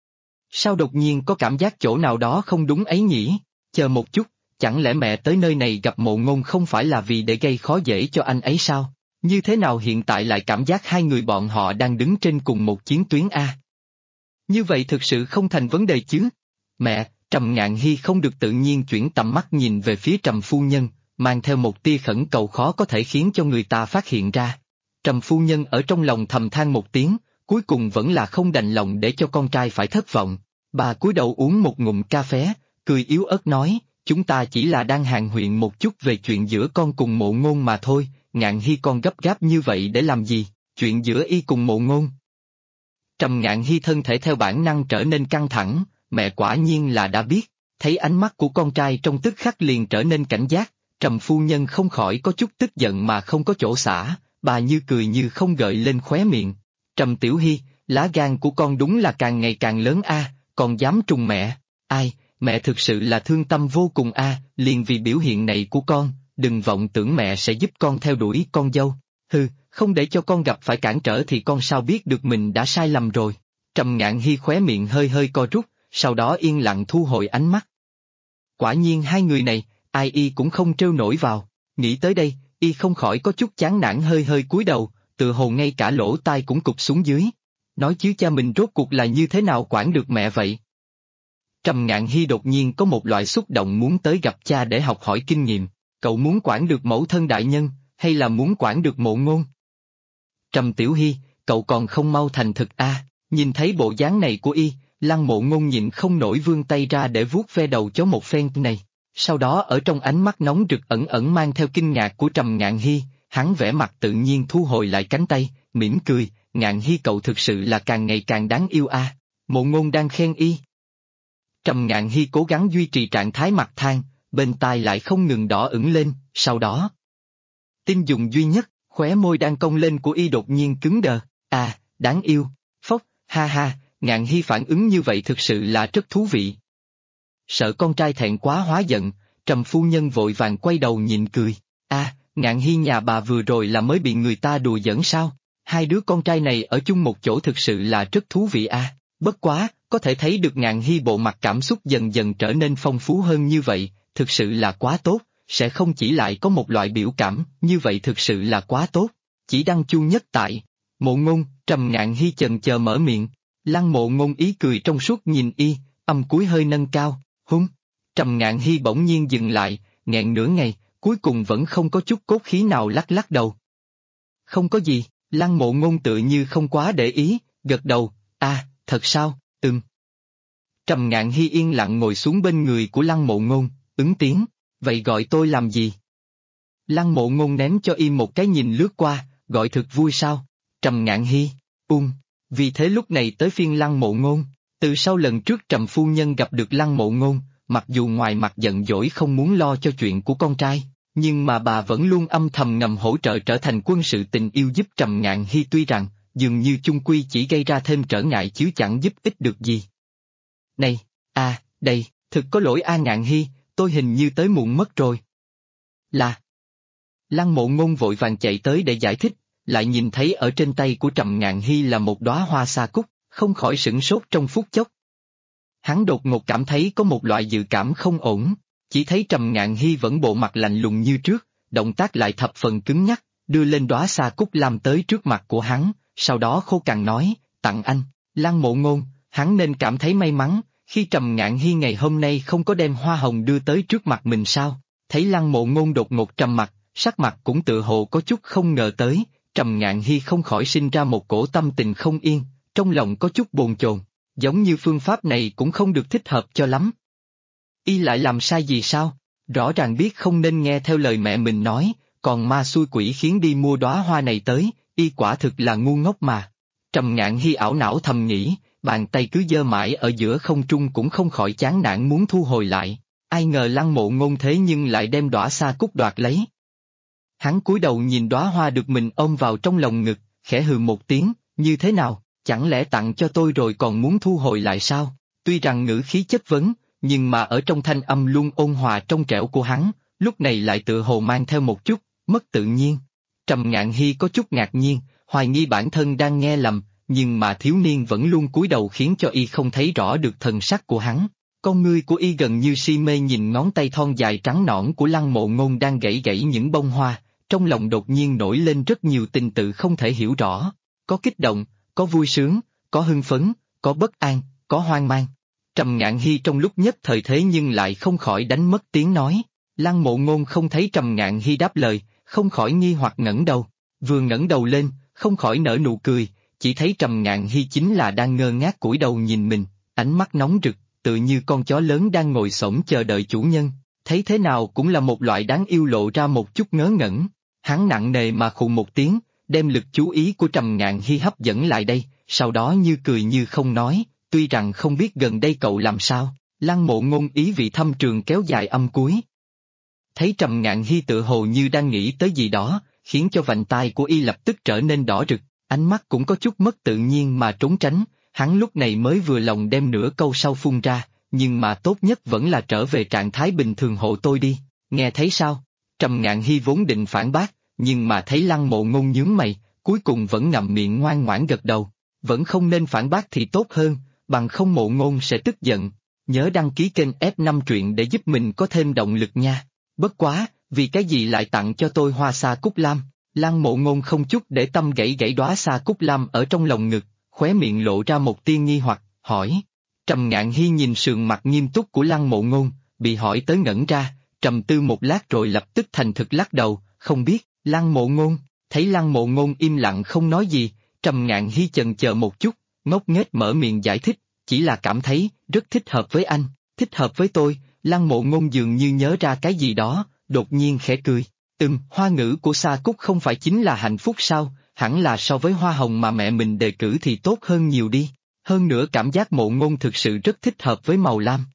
Sao đột nhiên có cảm giác chỗ nào đó không đúng ấy nhỉ? Chờ một chút, chẳng lẽ mẹ tới nơi này gặp Mộ Ngôn không phải là vì để gây khó dễ cho anh ấy sao? Như thế nào hiện tại lại cảm giác hai người bọn họ đang đứng trên cùng một chiến tuyến Như vậy thực sự không thành vấn đề chứ? Mẹ, Trầm Ngạn Hy không được tự nhiên chuyển tầm mắt nhìn về phía Trầm phu nhân, mang theo một tia khẩn cầu khó có thể khiến cho người ta phát hiện ra. Trầm phu nhân ở trong lòng thầm than một tiếng, cuối cùng vẫn là không đành lòng để cho con trai phải thất vọng. Bà cúi đầu uống một ngụm cà phé, cười yếu ớt nói, chúng ta chỉ là đang hàn huyên một chút về chuyện giữa con cùng Mộ Ngôn mà thôi. Ngạn Hy con gấp gáp như vậy để làm gì? Chuyện giữa y cùng Mộ Ngôn? Trầm Ngạn Hy thân thể theo bản năng trở nên căng thẳng, mẹ quả nhiên là đã biết, thấy ánh mắt của con trai trong tức khắc liền trở nên cảnh giác, Trầm phu nhân không khỏi có chút tức giận mà không có chỗ xả, bà như cười như không gợi lên khóe miệng. Trầm Tiểu Hy, lá gan của con đúng là càng ngày càng lớn còn dám trùng mẹ. Ai, mẹ thực sự là thương tâm vô cùng liền vì biểu hiện này của con, đừng vọng tưởng mẹ sẽ giúp con theo đuổi con dâu. Hừ, không để cho con gặp phải cản trở thì con sao biết được mình đã sai lầm rồi. Trầm Ngạn Hy khóe miệng hơi hơi co rút, sau đó yên lặng thu hồi ánh mắt. Quả nhiên hai người này, ai y cũng không trêu nổi vào, nghĩ tới đây, y không khỏi có chút chán nản hơi hơi cúi đầu, tự hồ ngay cả lỗ tai cũng cụp xuống dưới. Nói chứ cha mình rốt cuộc là như thế nào quản được mẹ vậy? Trầm Ngạn Hy đột nhiên có một loại xúc động muốn tới gặp cha để học hỏi kinh nghiệm, cậu muốn quản được mẫu thân đại nhân, hay là muốn quản được Mộ Ngôn? Trầm Tiểu Hy, cậu còn không mau thành thực nhìn thấy bộ dáng này của y, Lăng Mộ Ngôn nhịn không nổi vươn tay ra để vuốt ve đầu chó một phen này, sau đó ở trong ánh mắt nóng rực ẩn ẩn mang theo kinh ngạc của Trầm Ngạn Hy, hắn vẻ mặt tự nhiên thu hồi lại cánh tay, mỉm cười, Ngạn Hy cậu thực sự là càng ngày càng đáng yêu Mộ Ngôn đang khen y. Trầm Ngạn Hy cố gắng duy trì trạng thái mặt than, bên tai lại không ngừng đỏ ửng lên, sau đó. Tin dùng duy nhất, khóe môi đang cong lên của y đột nhiên cứng đờ, đáng yêu, phốc, ha ha, Ngạn Hy phản ứng như vậy thực sự là rất thú vị. Sợ con trai thẹn quá hóa giận, Trầm phu nhân vội vàng quay đầu nhìn cười, Ngạn Hy nhà bà vừa rồi là mới bị người ta đùa giỡn sao? Hai đứa con trai này ở chung một chỗ thực sự là rất thú vị bất quá, có thể thấy được Ngạn Hy bộ mặt cảm xúc dần dần trở nên phong phú hơn như vậy, thực sự là quá tốt, sẽ không chỉ lại có một loại biểu cảm, như vậy thực sự là quá tốt. Chỉ đăng chu nhất tại, Mộ Ngôn, Trầm Ngạn Hy chần chờ mở miệng, Lăng Mộ Ngôn ý cười trong suốt nhìn y, âm cuối hơi nâng cao, Trầm Ngạn Hy bỗng nhiên dừng lại, nghẹn nửa ngày, cuối cùng vẫn không có chút cốt khí nào lắc lắc đầu. Không có gì, Lăng Mộ Ngôn tự như không quá để ý, gật đầu, thật sao, Trầm Ngạn Hy yên lặng ngồi xuống bên người của Lăng Mộ Ngôn, ứng tiếng, vậy gọi tôi làm gì? Lăng Mộ Ngôn ném cho y một cái nhìn lướt qua, gọi thực vui sao? Trầm Ngạn Hy, vì thế lúc này tới phiên Lăng Mộ Ngôn. Từ sau lần trước Trầm phu nhân gặp được Lăng Mộ Ngôn, mặc dù ngoài mặt giận dỗi không muốn lo cho chuyện của con trai, nhưng mà bà vẫn luôn âm thầm ngầm hỗ trợ trở thành quân sự tình yêu giúp Trầm Ngạn Hy, tuy rằng, dường như chung quy chỉ gây ra thêm trở ngại chứ chẳng giúp ích được gì. Này, đây, thực có lỗi Ngạn Hy, tôi hình như tới muộn mất rồi. Là. Lăng Mộ Ngôn vội vàng chạy tới để giải thích, lại nhìn thấy ở trên tay của Trầm Ngạn Hy là một đóa hoa sa cúc, không khỏi sửng sốt trong phút chốc. Hắn đột ngột cảm thấy có một loại dự cảm không ổn, chỉ thấy Trầm Ngạn Hy vẫn bộ mặt lạnh lùng như trước, động tác lại thập phần cứng nhắc, đưa lên đóa sa cúc lam tới trước mặt của hắn, sau đó khô cằn nói, tặng anh. Lăng Mộ Ngôn, hắn nên cảm thấy may mắn, khi Trầm Ngạn Hy ngày hôm nay không có đem hoa hồng đưa tới trước mặt mình sao? Thấy Lăng Mộ Ngôn đột ngột trầm mặt, sắc mặt cũng tự hồ có chút không ngờ tới, Trầm Ngạn Hy không khỏi sinh ra một cổ tâm tình không yên, trong lòng có chút bồn chồn, giống như phương pháp này cũng không được thích hợp cho lắm. Y lại làm sai gì sao? Rõ ràng biết không nên nghe theo lời mẹ mình nói, còn ma xui quỷ khiến đi mua đóa hoa này tới, y quả thực là ngu ngốc mà. Trầm Ngạn Hy ảo não thầm nghĩ, bàn tay cứ giơ mãi ở giữa không trung cũng không khỏi chán nản muốn thu hồi lại, ai ngờ Lăng Mộ Ngôn thế nhưng lại đem đóa sa cúc đoạt lấy. Hắn cúi đầu nhìn đóa hoa được mình ôm vào trong lòng ngực, khẽ hừ một tiếng, như thế nào, chẳng lẽ tặng cho tôi rồi còn muốn thu hồi lại sao? Tuy rằng ngữ khí chất vấn, nhưng mà ở trong thanh âm luôn ôn hòa trong trẻo của hắn, lúc này lại tự hồ mang theo một chút, mất tự nhiên. Trầm Ngạn Hy có chút ngạc nhiên, hoài nghi bản thân đang nghe lầm, nhưng mà thiếu niên vẫn luôn cúi đầu khiến cho y không thấy rõ được thần sắc của hắn. Con ngươi của y gần như si mê nhìn ngón tay thon dài trắng nõn của Lăng Mộ Ngôn đang gãy gãy những bông hoa, trong lòng đột nhiên nổi lên rất nhiều tình tự không thể hiểu rõ, có kích động, có vui sướng, có hưng phấn, có bất an, có hoang mang. Trầm Ngạn Hy trong lúc nhất thời thế nhưng lại không khỏi đánh mất tiếng nói. Lăng Mộ Ngôn không thấy Trầm Ngạn Hy đáp lời, không khỏi nghi hoặc ngẩng đầu, vừa ngẩng đầu lên, không khỏi nở nụ cười, chỉ thấy Trầm Ngạn Hy chính là đang ngơ ngác cúi đầu nhìn mình, ánh mắt nóng rực, tự như con chó lớn đang ngồi xổm chờ đợi chủ nhân, thấy thế nào cũng là một loại đáng yêu lộ ra một chút ngớ ngẩn. Hắn nặng nề mà khụ một tiếng, đem lực chú ý của Trầm Ngạn Hy hấp dẫn lại đây, sau đó như cười như không nói, tuy rằng không biết gần đây cậu làm sao. Lăng Mộ Ngôn ý vị thâm trường kéo dài âm cuối. Thấy Trầm Ngạn Hy tự hồ như đang nghĩ tới gì đó, khiến cho vành tai của y lập tức trở nên đỏ rực, ánh mắt cũng có chút mất tự nhiên mà trốn tránh, hắn lúc này mới vừa lòng đem nửa câu sau phun ra, nhưng mà tốt nhất vẫn là trở về trạng thái bình thường hộ tôi đi, nghe thấy sao? Trầm Ngạn Hy vốn định phản bác, nhưng mà thấy Lăng Mộ Ngôn nhướng mày, cuối cùng vẫn ngậm miệng ngoan ngoãn gật đầu, vẫn không nên phản bác thì tốt hơn, bằng không Mộ Ngôn sẽ tức giận. Nhớ đăng ký kênh F5 truyện để giúp mình có thêm động lực nha. Bất quá, vì cái gì lại tặng cho tôi hoa sa cúc lam? Lăng Mộ Ngôn không chút để tâm gãy đóa sa cúc lam ở trong lồng ngực, khóe miệng lộ ra một tia nghi hoặc, hỏi. Trầm Ngạn Hy nhìn sườn mặt nghiêm túc của Lăng Mộ Ngôn, bị hỏi tới ngẩn ra, trầm tư một lát rồi lập tức thành thực lắc đầu, không biết. Lăng Mộ Ngôn, thấy Lăng Mộ Ngôn im lặng không nói gì, Trầm Ngạn Hy chần chờ một chút, ngốc nghếch mở miệng giải thích, chỉ là cảm thấy rất thích hợp với anh, thích hợp với tôi. Lăng Mộ Ngôn dường như nhớ ra cái gì đó, đột nhiên khẽ cười. Hoa ngữ của sa cúc không phải chính là hạnh phúc sao, hẳn là so với hoa hồng mà mẹ mình đề cử thì tốt hơn nhiều đi. Hơn nữa cảm giác Mộ Ngôn thực sự rất thích hợp với màu lam.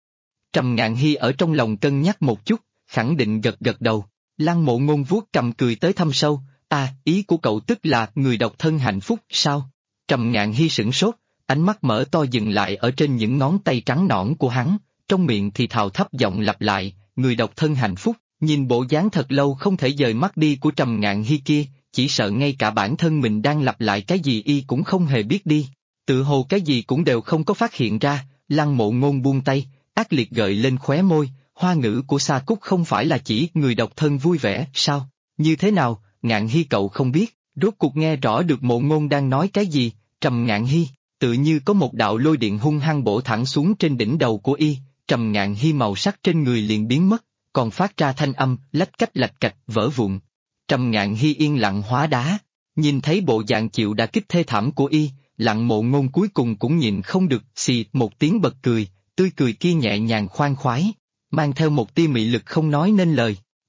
Trầm Ngạn Hy ở trong lòng cân nhắc một chút, khẳng định gật gật đầu. Lăng Mộ Ngôn vuốt cầm cười tới thâm sâu, ý của cậu tức là người độc thân hạnh phúc sao? Trầm Ngạn Hy sửng sốt, ánh mắt mở to dừng lại ở trên những ngón tay trắng nõn của hắn, trong miệng thì thào thấp giọng lặp lại, người độc thân hạnh phúc, nhìn bộ dáng thật lâu không thể dời mắt đi của Trầm Ngạn Hy kia, chỉ sợ ngay cả bản thân mình đang lặp lại cái gì y cũng không hề biết đi, tự hồ cái gì cũng đều không có phát hiện ra. Lăng Mộ Ngôn buông tay, ác liệt gợi lên khóe môi, hoa ngữ của sa cúc không phải là chỉ người độc thân vui vẻ sao? Như thế nào, Ngạn Hy cậu không biết, rốt cuộc nghe rõ được Mộ Ngôn đang nói cái gì? Trầm Ngạn Hy, tự như có một đạo lôi điện hung hăng bổ thẳng xuống trên đỉnh đầu của y, Trầm Ngạn Hy màu sắc trên người liền biến mất, còn phát ra thanh âm lách cách lạch cạch vỡ vụn. Trầm Ngạn Hy yên lặng hóa đá, nhìn thấy bộ dạng chịu đả kích thê thảm của y, Lăng Mộ Ngôn cuối cùng cũng nhịn không được, xì một tiếng bật cười, tươi cười kia nhẹ nhàng khoan khoái, mang theo một tia mị lực không nói nên lời.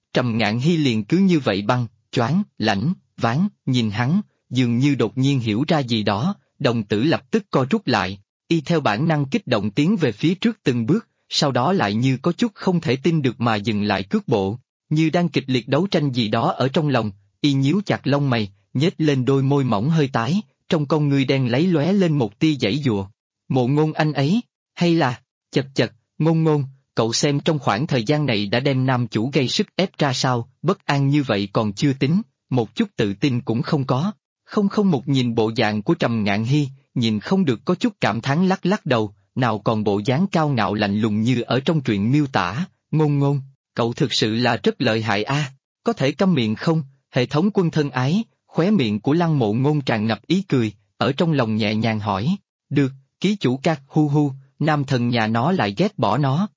Trầm Ngạn Hy liền cứ như vậy băng, choáng, lãnh, ván, nhìn hắn, dường như đột nhiên hiểu ra gì đó, đồng tử lập tức co rút lại, y theo bản năng kích động tiến về phía trước từng bước, sau đó lại như có chút không thể tin được mà dừng lại cước bộ, như đang kịch liệt đấu tranh gì đó ở trong lòng, y nhíu chặt lông mày, nhếch lên đôi môi mỏng hơi tái, trong con ngươi đen lấy lóe lên một tia giãy giụa. Mộ Ngôn anh ấy, hay là, chật chật, Ngôn Ngôn, cậu xem trong khoảng thời gian này đã đem nam chủ gây sức ép ra sao, bất an như vậy còn chưa tính, một chút tự tin cũng không có. Không một nhìn bộ dạng của Trầm Ngạn Hy, nhìn không được có chút cảm thán lắc lắc đầu, nào còn bộ dáng cao ngạo lạnh lùng như ở trong truyện miêu tả, Ngôn Ngôn, cậu thực sự là rất lợi hại a, có thể câm miệng không, hệ thống quân thân ái, khóe miệng của Lăng Mộ Ngôn tràn ngập ý cười, ở trong lòng nhẹ nhàng hỏi, được, ký chủ các hu hu, nam thần nhà nó lại ghét bỏ nó.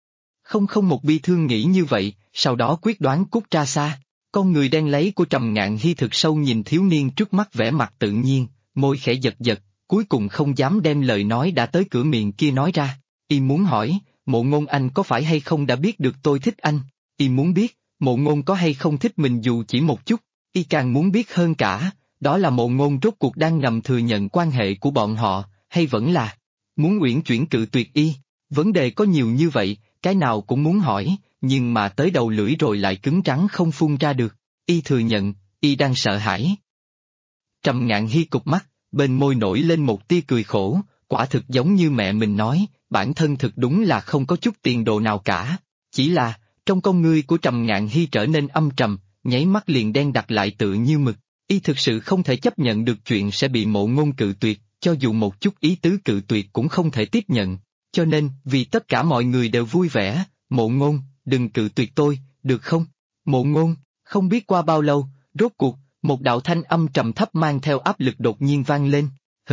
Không một bi thương nghĩ như vậy, sau đó quyết đoán cút ra xa. Con người đen lấy của Trầm Ngạn Hy thực sâu nhìn thiếu niên trước mắt vẻ mặt tự nhiên, môi khẽ giật giật, cuối cùng không dám đem lời nói đã tới cửa miệng kia nói ra. Y muốn hỏi, Mộ Ngôn anh có phải hay không đã biết được tôi thích anh? Y muốn biết, Mộ Ngôn có hay không thích mình dù chỉ một chút? Y càng muốn biết hơn cả, đó là Mộ Ngôn rốt cuộc đang ngầm thừa nhận quan hệ của bọn họ, hay vẫn là muốn uyển chuyển cự tuyệt y? Vấn đề có nhiều như vậy, cái nào cũng muốn hỏi, nhưng mà tới đầu lưỡi rồi lại cứng rắn không phun ra được. Y thừa nhận, y đang sợ hãi. Trầm Ngạn Hy cụp mắt, bên môi nổi lên một tia cười khổ, quả thực giống như mẹ mình nói, bản thân thực đúng là không có chút tiền đồ nào cả. Chỉ là, trong con ngươi của Trầm Ngạn Hy trở nên âm trầm, nháy mắt liền đen đặc lại tự như mực. Y thực sự không thể chấp nhận được chuyện sẽ bị Mộ Ngôn cự tuyệt, cho dù một chút ý tứ cự tuyệt cũng không thể tiếp nhận. Cho nên, vì tất cả mọi người đều vui vẻ, Mộ Ngôn, đừng cự tuyệt tôi, được không? Mộ Ngôn, không biết qua bao lâu, rốt cuộc, một đạo thanh âm trầm thấp mang theo áp lực đột nhiên vang lên.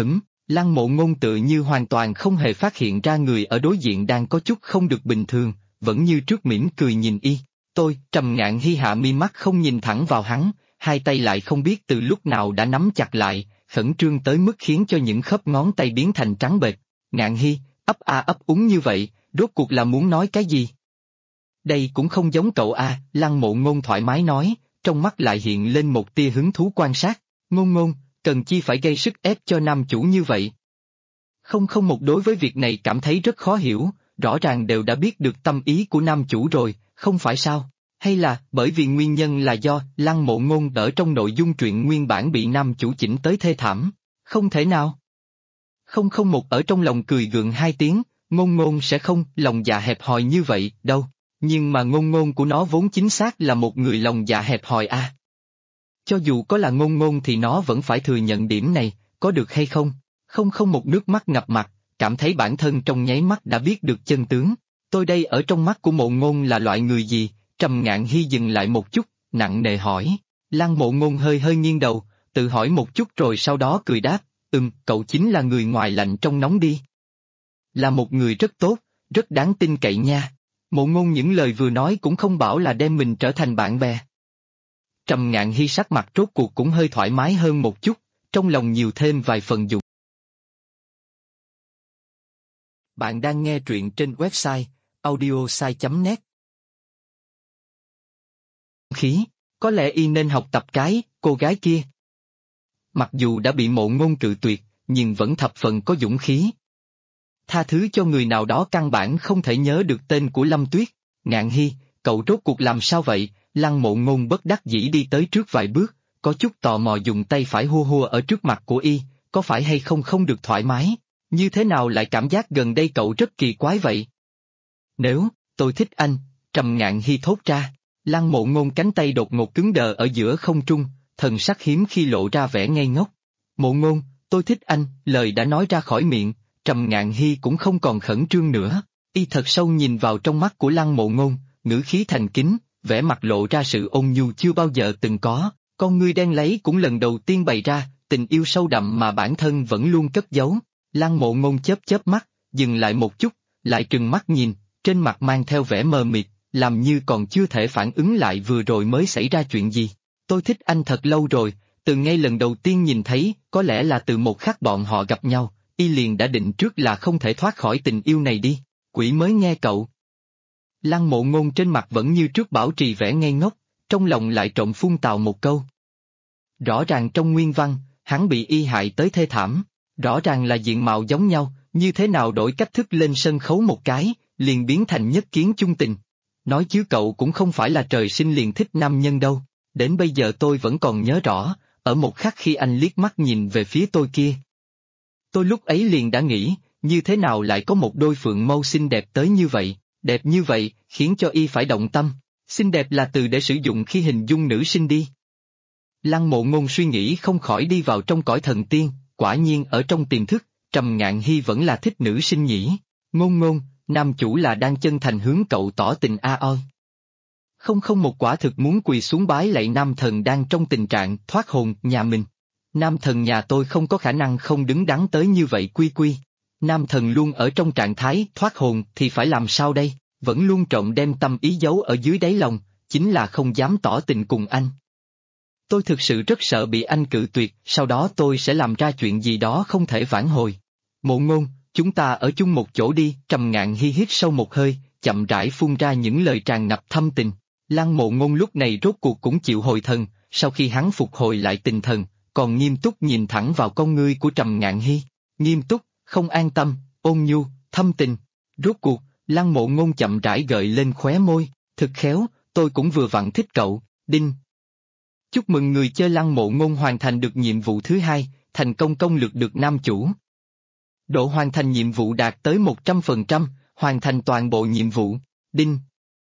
Lăng Mộ Ngôn tự như hoàn toàn không hề phát hiện ra người ở đối diện đang có chút không được bình thường, vẫn như trước mỉm cười nhìn y. Trầm Ngạn Hy hạ mi mắt không nhìn thẳng vào hắn, hai tay lại không biết từ lúc nào đã nắm chặt lại, khẩn trương tới mức khiến cho những khớp ngón tay biến thành trắng bệch. Ngạn Hy, ấp a ấp úng như vậy, rốt cuộc là muốn nói cái gì? Đây cũng không giống cậu a, Lăng Mộ Ngôn thoải mái nói, trong mắt lại hiện lên một tia hứng thú quan sát. Ngôn Ngôn, cần chi phải gây sức ép cho nam chủ như vậy? Không một đối với việc này cảm thấy rất khó hiểu, rõ ràng đều đã biết được tâm ý của nam chủ rồi, không phải sao? Hay là bởi vì nguyên nhân là do Lăng Mộ Ngôn ở trong nội dung truyện nguyên bản bị nam chủ chỉnh tới thê thảm? Không thể nào. Không một ở trong lòng cười gượng hai tiếng, Ngôn Ngôn sẽ không lòng dạ hẹp hòi như vậy đâu, nhưng mà Ngôn Ngôn của nó vốn chính xác là một người lòng dạ hẹp hòi a. Cho dù có là Ngôn Ngôn thì nó vẫn phải thừa nhận điểm này, có được hay không? Không một nước mắt ngập mặt, cảm thấy bản thân trong nháy mắt đã biết được chân tướng. Tôi đây ở trong mắt của Mộ Ngôn là loại người gì? Trầm Ngạn Hy dừng lại một chút, nặng nề hỏi. Lăng Mộ Ngôn hơi nghiêng đầu, tự hỏi một chút rồi sau đó cười đáp, cậu chính là người ngoài lạnh trong nóng đi. Là một người rất tốt, rất đáng tin cậy nha. Mộ Ngôn những lời vừa nói cũng không bảo là đem mình trở thành bạn bè. Trầm Ngạn Hy sắc mặt rốt cuộc cũng hơi thoải mái hơn một chút, trong lòng nhiều thêm vài phần dục. Bạn đang nghe truyện trên website audiosai.net. Khí, có lẽ y nên học tập cái cô gái kia. Mặc dù đã bị Mộ Ngôn cự tuyệt, nhưng vẫn thập phần có dũng khí. Tha thứ cho người nào đó căn bản không thể nhớ được tên của Lâm Tuyết. Ngạn Hy, cậu rốt cuộc làm sao vậy? Lăng Mộ Ngôn bất đắc dĩ đi tới trước vài bước, có chút tò mò dùng tay phải hua hua ở trước mặt của y, có phải hay không được thoải mái? Như thế nào lại cảm giác gần đây cậu rất kỳ quái vậy? Nếu, tôi thích anh, Trầm Ngạn Hy thốt ra. Lăng Mộ Ngôn cánh tay đột ngột cứng đờ ở giữa không trung, thần sắc hiếm khi lộ ra vẻ ngây ngốc. Mộ Ngôn, tôi thích anh, lời đã nói ra khỏi miệng, Trầm Ngạn Hy cũng không còn khẩn trương nữa. Y thật sâu nhìn vào trong mắt của Lăng Mộ Ngôn, ngữ khí thành kính, vẻ mặt lộ ra sự ôn nhu chưa bao giờ từng có, con ngươi đen lấy cũng lần đầu tiên bày ra, tình yêu sâu đậm mà bản thân vẫn luôn cất giấu. Lăng Mộ Ngôn chớp mắt, dừng lại một chút, lại trừng mắt nhìn, trên mặt mang theo vẻ mờ mịt, làm như còn chưa thể phản ứng lại vừa rồi mới xảy ra chuyện gì. Tôi thích anh thật lâu rồi, từ ngay lần đầu tiên nhìn thấy, có lẽ là từ một khắc bọn họ gặp nhau, y liền đã định trước là không thể thoát khỏi tình yêu này đi. Quỷ mới nghe cậu. Lăng Mộ Ngôn trên mặt vẫn như trước bảo trì vẻ ngây ngốc, trong lòng lại trộm phun tào một câu. Rõ ràng trong nguyên văn, hắn bị y hại tới thê thảm, rõ ràng là diện mạo giống nhau, như thế nào đổi cách thức lên sân khấu một cái, liền biến thành nhất kiến chung tình. Nói chứ cậu cũng không phải là trời sinh liền thích nam nhân đâu, đến bây giờ tôi vẫn còn nhớ rõ, ở một khắc khi anh liếc mắt nhìn về phía tôi kia. Tôi lúc ấy liền đã nghĩ, như thế nào lại có một đôi phượng mâu xinh đẹp tới đẹp như vậy, khiến cho y phải động tâm, xinh đẹp là từ để sử dụng khi hình dung nữ sinh đi. Lăng Mộ Ngôn suy nghĩ không khỏi đi vào trong cõi thần tiên, quả nhiên ở trong tiềm thức, Trầm Ngạn Hy vẫn là thích nữ sinh nhỉ. Ngôn Ngôn, nam chủ là đang chân thành hướng cậu tỏ tình oi. Không một quả thực muốn quỳ xuống bái lạy nam thần đang trong tình trạng thoát hồn nhà mình. Nam thần nhà tôi không có khả năng không đứng đắn tới như vậy quy. Nam thần luôn ở trong trạng thái thoát hồn thì phải làm sao đây, vẫn luôn trộm đem tâm ý giấu ở dưới đáy lòng, chính là không dám tỏ tình cùng anh. Tôi thực sự rất sợ bị anh cự tuyệt, sau đó tôi sẽ làm ra chuyện gì đó không thể vãn hồi. Mộ Ngôn, chúng ta ở chung một chỗ đi. Trầm Ngạn Hy hít sâu một hơi, chậm rãi phun ra những lời tràn ngập thâm tình. Lăng Mộ Ngôn lúc này rốt cuộc cũng chịu hồi thần, sau khi hắn phục hồi lại tinh thần, còn nghiêm túc nhìn thẳng vào con ngươi của Trầm Ngạn Hy. Nghiêm túc, không an tâm, ôn nhu, thâm tình. Rốt cuộc, Lăng Mộ Ngôn chậm rãi gợi lên khóe môi, thực khéo, tôi cũng vừa vặn thích cậu, đinh. Chúc mừng người chơi Lăng Mộ Ngôn hoàn thành được nhiệm vụ thứ 2, thành công công lược được nam chủ. Độ hoàn thành nhiệm vụ đạt tới 100%, hoàn thành toàn bộ nhiệm vụ, đinh.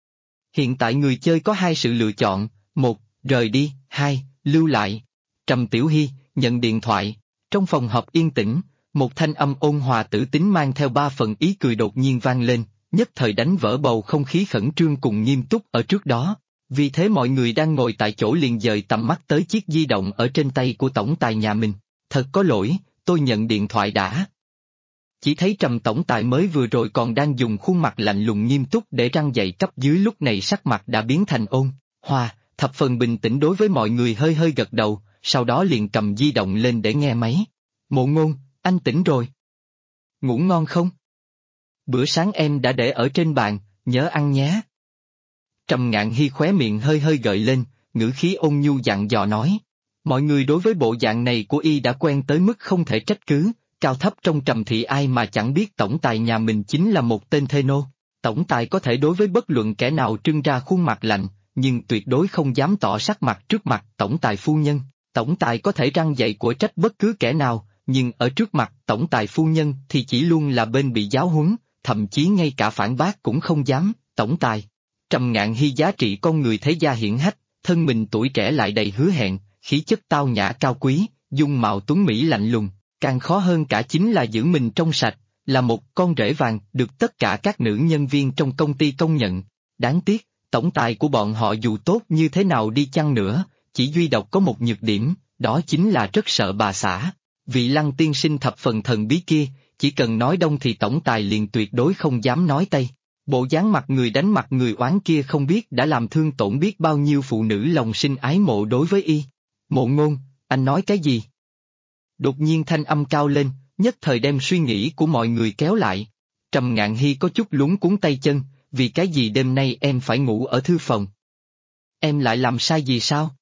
Hiện tại người chơi có 2 sự lựa chọn, 1, rời đi, 2, lưu lại. Trầm Tiểu Hy, nhận điện thoại, trong phòng họp yên tĩnh, một thanh âm ôn hòa tử tính mang theo 3 phần ý cười đột nhiên vang lên, nhất thời đánh vỡ bầu không khí khẩn trương cùng nghiêm túc ở trước đó. Vì thế mọi người đang ngồi tại chỗ liền dời tầm mắt tới chiếc di động ở trên tay của tổng tài nhà mình. Thật có lỗi, tôi nhận điện thoại đã. Chỉ thấy Trầm tổng tài mới vừa rồi còn đang dùng khuôn mặt lạnh lùng nghiêm túc để răng dạy cấp dưới lúc này sắc mặt đã biến thành ôn hòa, thập phần bình tĩnh đối với mọi người hơi hơi gật đầu, sau đó liền cầm di động lên để nghe máy. Mộ Ngôn, anh tỉnh rồi. Ngủ ngon không? Bữa sáng em đã để ở trên bàn, nhớ ăn nhé. Trầm Ngạn Hy khóe miệng hơi hơi gợi lên, ngữ khí ôn nhu dặn dò nói. Mọi người đối với bộ dạng này của y đã quen tới mức không thể trách cứ, cao thấp trong Trầm thị ai mà chẳng biết tổng tài nhà mình chính là một tên thê nô. Tổng tài có thể đối với bất luận kẻ nào trưng ra khuôn mặt lạnh, nhưng tuyệt đối không dám tỏ sắc mặt trước mặt tổng tài phu nhân. Tổng tài có thể răn dạy của trách bất cứ kẻ nào, nhưng ở trước mặt tổng tài phu nhân thì chỉ luôn là bên bị giáo huấn, thậm chí ngay cả phản bác cũng không dám. Tổng tài Trầm Ngạn Hy giá trị con người thế gia hiển hách, thân mình tuổi trẻ lại đầy hứa hẹn, khí chất tao nhã cao quý, dung mạo tuấn mỹ lạnh lùng, càng khó hơn cả chính là giữ mình trong sạch, là một con rể vàng được tất cả các nữ nhân viên trong công ty công nhận. Đáng tiếc, tổng tài của bọn họ dù tốt như thế nào đi chăng nữa, chỉ duy độc có một nhược điểm, đó chính là rất sợ bà xã. Vị Lăng tiên sinh thập phần thần bí kia, chỉ cần nói đông thì tổng tài liền tuyệt đối không dám nói tây. Bộ dáng mặt người đánh mặt người oán kia không biết đã làm thương tổn biết bao nhiêu phụ nữ lòng sinh ái mộ đối với y. Mộ Ngôn, anh nói cái gì? Đột nhiên thanh âm cao lên, nhất thời đem suy nghĩ của mọi người kéo lại. Trầm Ngạn Hy có chút luống cuống tay chân, vì cái gì đêm nay em phải ngủ ở thư phòng? Em lại làm sai gì sao?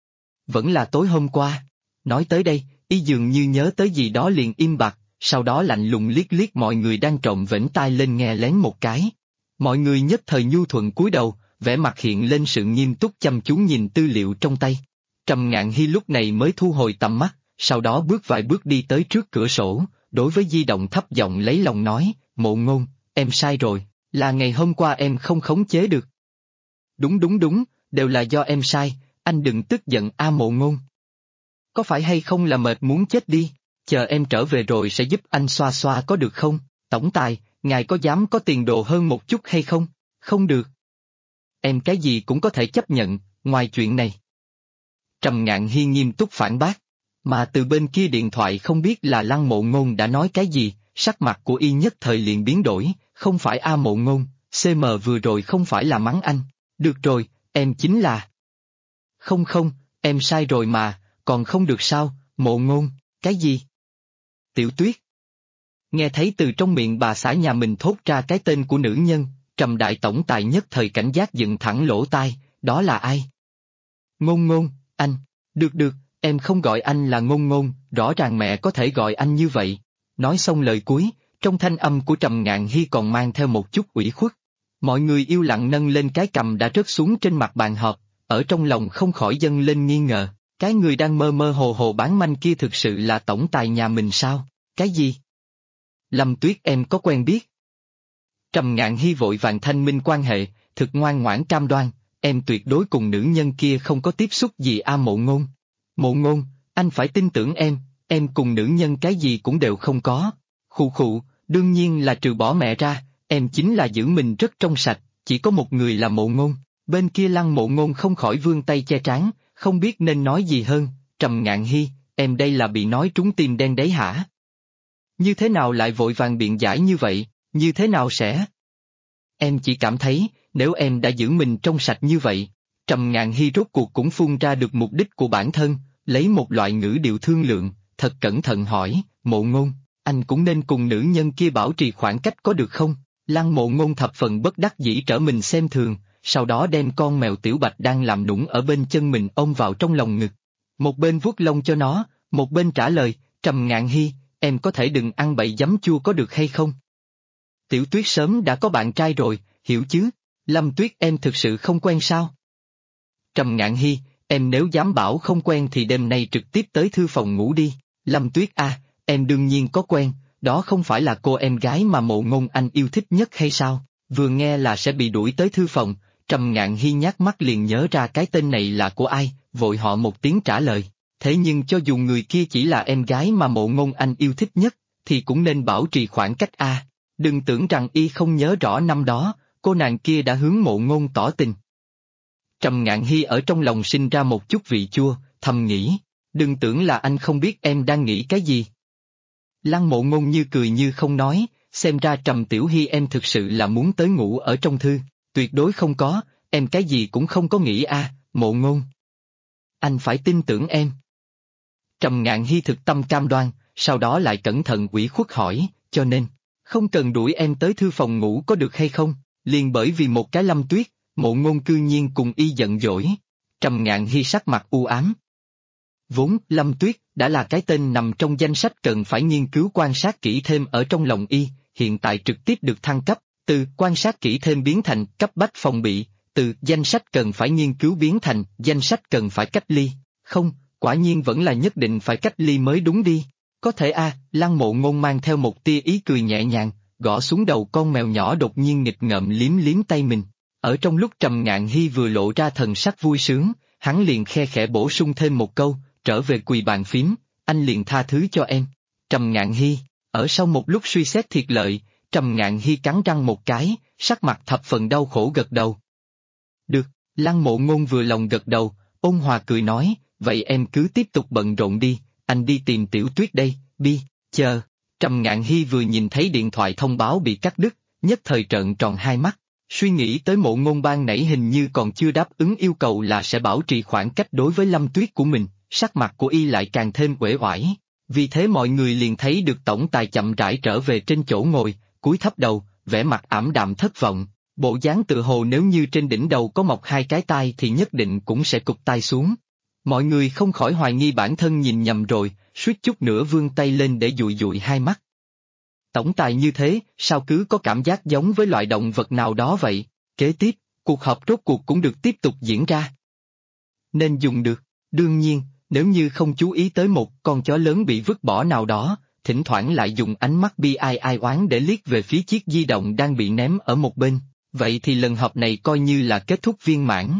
Vẫn là tối hôm qua. Nói tới đây, y dường như nhớ tới gì đó liền im bặt, sau đó lạnh lùng liếc liếc mọi người đang trộm vểnh tai lên nghe lén một cái. Mọi người nhất thời nhu thuận cúi đầu, vẻ mặt hiện lên sự nghiêm túc chăm chú nhìn tư liệu trong tay. Trầm Ngạn Hy lúc này mới thu hồi tầm mắt, sau đó bước vài bước đi tới trước cửa sổ, đối với di động thấp giọng lấy lòng nói, Mộ Ngôn, em sai rồi, là ngày hôm qua em không khống chế được. Đúng, đều là do em sai, anh đừng tức giận Mộ Ngôn. Có phải hay không là mệt muốn chết đi, chờ em trở về rồi sẽ giúp anh xoa xoa có được không? Tổng tài, ngài có dám có tiền đồ hơn một chút hay không? Không được. Em cái gì cũng có thể chấp nhận, ngoài chuyện này. Trầm Ngạn Hy nghiêm túc phản bác, mà từ bên kia điện thoại không biết là Lăng Mộ Ngôn đã nói cái gì, sắc mặt của y nhất thời liền biến đổi, không phải Mộ Ngôn, CM vừa rồi không phải là mắng anh, được rồi, em chính là... Không, em sai rồi mà, còn không được sao, Mộ Ngôn, cái gì? Tiểu Tuyết. Nghe thấy từ trong miệng bà xã nhà mình thốt ra cái tên của nữ nhân, Trầm đại tổng tài nhất thời cảnh giác dựng thẳng lỗ tai, đó là ai? Ngôn Ngôn, anh. Được, em không gọi anh là Ngôn Ngôn, rõ ràng mẹ có thể gọi anh như vậy. Nói xong lời cuối, trong thanh âm của Trầm Ngạn Hy còn mang theo một chút ủy khuất. Mọi người yêu lặng nâng lên cái cằm đã rớt xuống trên mặt bàn họp, ở trong lòng không khỏi dâng lên nghi ngờ, cái người đang mơ mơ hồ hồ bán manh kia thực sự là tổng tài nhà mình sao? Cái gì? Lâm Tuyết em có quen biết? Trầm Ngạn Hy vội vàng thanh minh quan hệ, thực ngoan ngoãn cam đoan, em tuyệt đối cùng nữ nhân kia không có tiếp xúc gì Mộ Ngôn. Mộ Ngôn, anh phải tin tưởng em cùng nữ nhân cái gì cũng đều không có. Khụ khụ, đương nhiên là trừ bỏ mẹ ra, em chính là giữ mình rất trong sạch, chỉ có một người là Mộ Ngôn. Bên kia Lăng Mộ Ngôn không khỏi vươn tay che trán, không biết nên nói gì hơn. Trầm Ngạn Hy, em đây là bị nói trúng tim đen đấy hả? Như thế nào lại vội vàng biện giải như vậy, như thế nào sẽ? Em chỉ cảm thấy, nếu em đã giữ mình trong sạch như vậy, Trầm Ngạn Hy rốt cuộc cũng phun ra được mục đích của bản thân, lấy một loại ngữ điệu thương lượng, thật cẩn thận hỏi, Mộ Ngôn, anh cũng nên cùng nữ nhân kia bảo trì khoảng cách có được không? Lăng Mộ Ngôn thập phần bất đắc dĩ trở mình xem thường, sau đó đem con mèo Tiểu Bạch đang làm nũng ở bên chân mình ôm vào trong lòng ngực. Một bên vuốt lông cho nó, một bên trả lời, Trầm Ngạn Hy, em có thể đừng ăn bậy giấm chua có được hay không? Tiểu Tuyết sớm đã có bạn trai rồi, hiểu chứ? Lâm Tuyết em thực sự không quen sao? Trầm Ngạn Hy, em nếu dám bảo không quen thì đêm nay trực tiếp tới thư phòng ngủ đi. Lâm Tuyết em đương nhiên có quen, đó không phải là cô em gái mà Mộ Ngôn anh yêu thích nhất hay sao? Vừa nghe là sẽ bị đuổi tới thư phòng, Trầm Ngạn Hy nhát mắt liền nhớ ra cái tên này là của ai, vội họ một tiếng trả lời. Thế nhưng cho dù người kia chỉ là em gái mà Mộ Ngôn anh yêu thích nhất, thì cũng nên bảo trì khoảng cách Đừng tưởng rằng y không nhớ rõ năm đó, cô nàng kia đã hướng Mộ Ngôn tỏ tình. Trầm Ngạn Hy ở trong lòng sinh ra một chút vị chua, thầm nghĩ, đừng tưởng là anh không biết em đang nghĩ cái gì. Lăng Mộ Ngôn như cười như không nói, xem ra Trầm Tiểu Hy em thực sự là muốn tới ngủ ở trong thư, tuyệt đối không có, em cái gì cũng không có nghĩ Mộ Ngôn. Anh phải tin tưởng em. Trầm Ngạn Hy thực tâm cam đoan, sau đó lại cẩn thận ủy khuất hỏi, cho nên, không cần đuổi em tới thư phòng ngủ có được hay không, liền bởi vì một cái Lâm Tuyết, Mộ Ngôn cư nhiên cùng y giận dỗi. Trầm Ngạn Hy sắc mặt u ám. Vốn, Lâm Tuyết, đã là cái tên nằm trong danh sách cần phải nghiên cứu quan sát kỹ thêm ở trong lòng y, hiện tại trực tiếp được thăng cấp, từ quan sát kỹ thêm biến thành cấp bách phòng bị, từ danh sách cần phải nghiên cứu biến thành danh sách cần phải cách ly, không, quả nhiên vẫn là nhất định phải cách ly mới đúng đi. Có thể Lăng Mộ Ngôn mang theo một tia ý cười nhẹ nhàng, gõ xuống đầu con mèo nhỏ đột nhiên nghịch ngợm liếm liếm tay mình. Ở trong lúc Trầm Ngạn Hy vừa lộ ra thần sắc vui sướng, hắn liền khe khẽ bổ sung thêm một câu, trở về quỳ bàn phím, anh liền tha thứ cho em. Trầm Ngạn Hy, ở sau một lúc suy xét thiệt lợi, Trầm Ngạn Hy cắn răng một cái, sắc mặt thập phần đau khổ gật đầu. Được, Lăng Mộ Ngôn vừa lòng gật đầu, ôn hòa cười nói, vậy em cứ tiếp tục bận rộn đi, anh đi tìm Tiểu Tuyết đây, chờ. Trầm Ngạn Hy vừa nhìn thấy điện thoại thông báo bị cắt đứt, nhất thời trợn tròn hai mắt, suy nghĩ tới Mộ Ngôn ban nãy hình như còn chưa đáp ứng yêu cầu là sẽ bảo trì khoảng cách đối với Lâm Tuyết của mình, sắc mặt của y lại càng thêm uể oải. Vì thế mọi người liền thấy được tổng tài chậm rãi trở về trên chỗ ngồi, cúi thấp đầu, vẻ mặt ảm đạm thất vọng, bộ dáng tự hồ nếu như trên đỉnh đầu có mọc hai cái tai thì nhất định cũng sẽ cụp tai xuống. Mọi người không khỏi hoài nghi bản thân nhìn nhầm rồi, suýt chút nữa vươn tay lên để dụi dụi hai mắt. Tổng tài như thế, sao cứ có cảm giác giống với loại động vật nào đó vậy? Kế tiếp, cuộc họp rốt cuộc cũng được tiếp tục diễn ra. Nên dùng được, đương nhiên, nếu như không chú ý tới một con chó lớn bị vứt bỏ nào đó, thỉnh thoảng lại dùng ánh mắt bi ai oán để liếc về phía chiếc di động đang bị ném ở một bên, vậy thì lần họp này coi như là kết thúc viên mãn.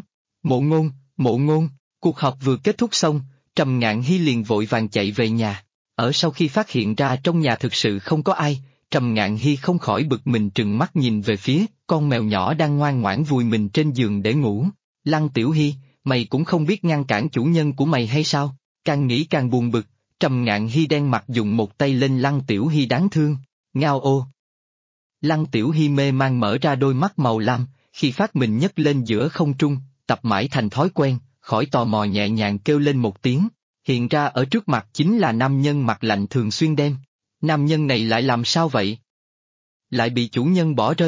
Mộ Ngôn, cuộc họp vừa kết thúc xong, Trầm Ngạn Hy liền vội vàng chạy về nhà. Ở sau khi phát hiện ra trong nhà thực sự không có ai, Trầm Ngạn Hy không khỏi bực mình trừng mắt nhìn về phía con mèo nhỏ đang ngoan ngoãn vùi mình trên giường để ngủ. Lăng Tiểu Hy, mày cũng không biết ngăn cản chủ nhân của mày hay sao? Càng nghĩ càng buồn bực, Trầm Ngạn Hy đen mặt dùng một tay lên Lăng Tiểu Hy đáng thương. Ngao ô. Lăng Tiểu Hy mê man mở ra đôi mắt màu lam, khi phát mình nhấc lên giữa không trung, tập mãi thành thói quen, khỏi tò mò nhẹ nhàng kêu lên một tiếng. Hiện ra ở trước mặt chính là nam nhân mặt lạnh thường xuyên đem. Nam nhân này lại làm sao vậy? Lại bị chủ nhân bỏ rơi.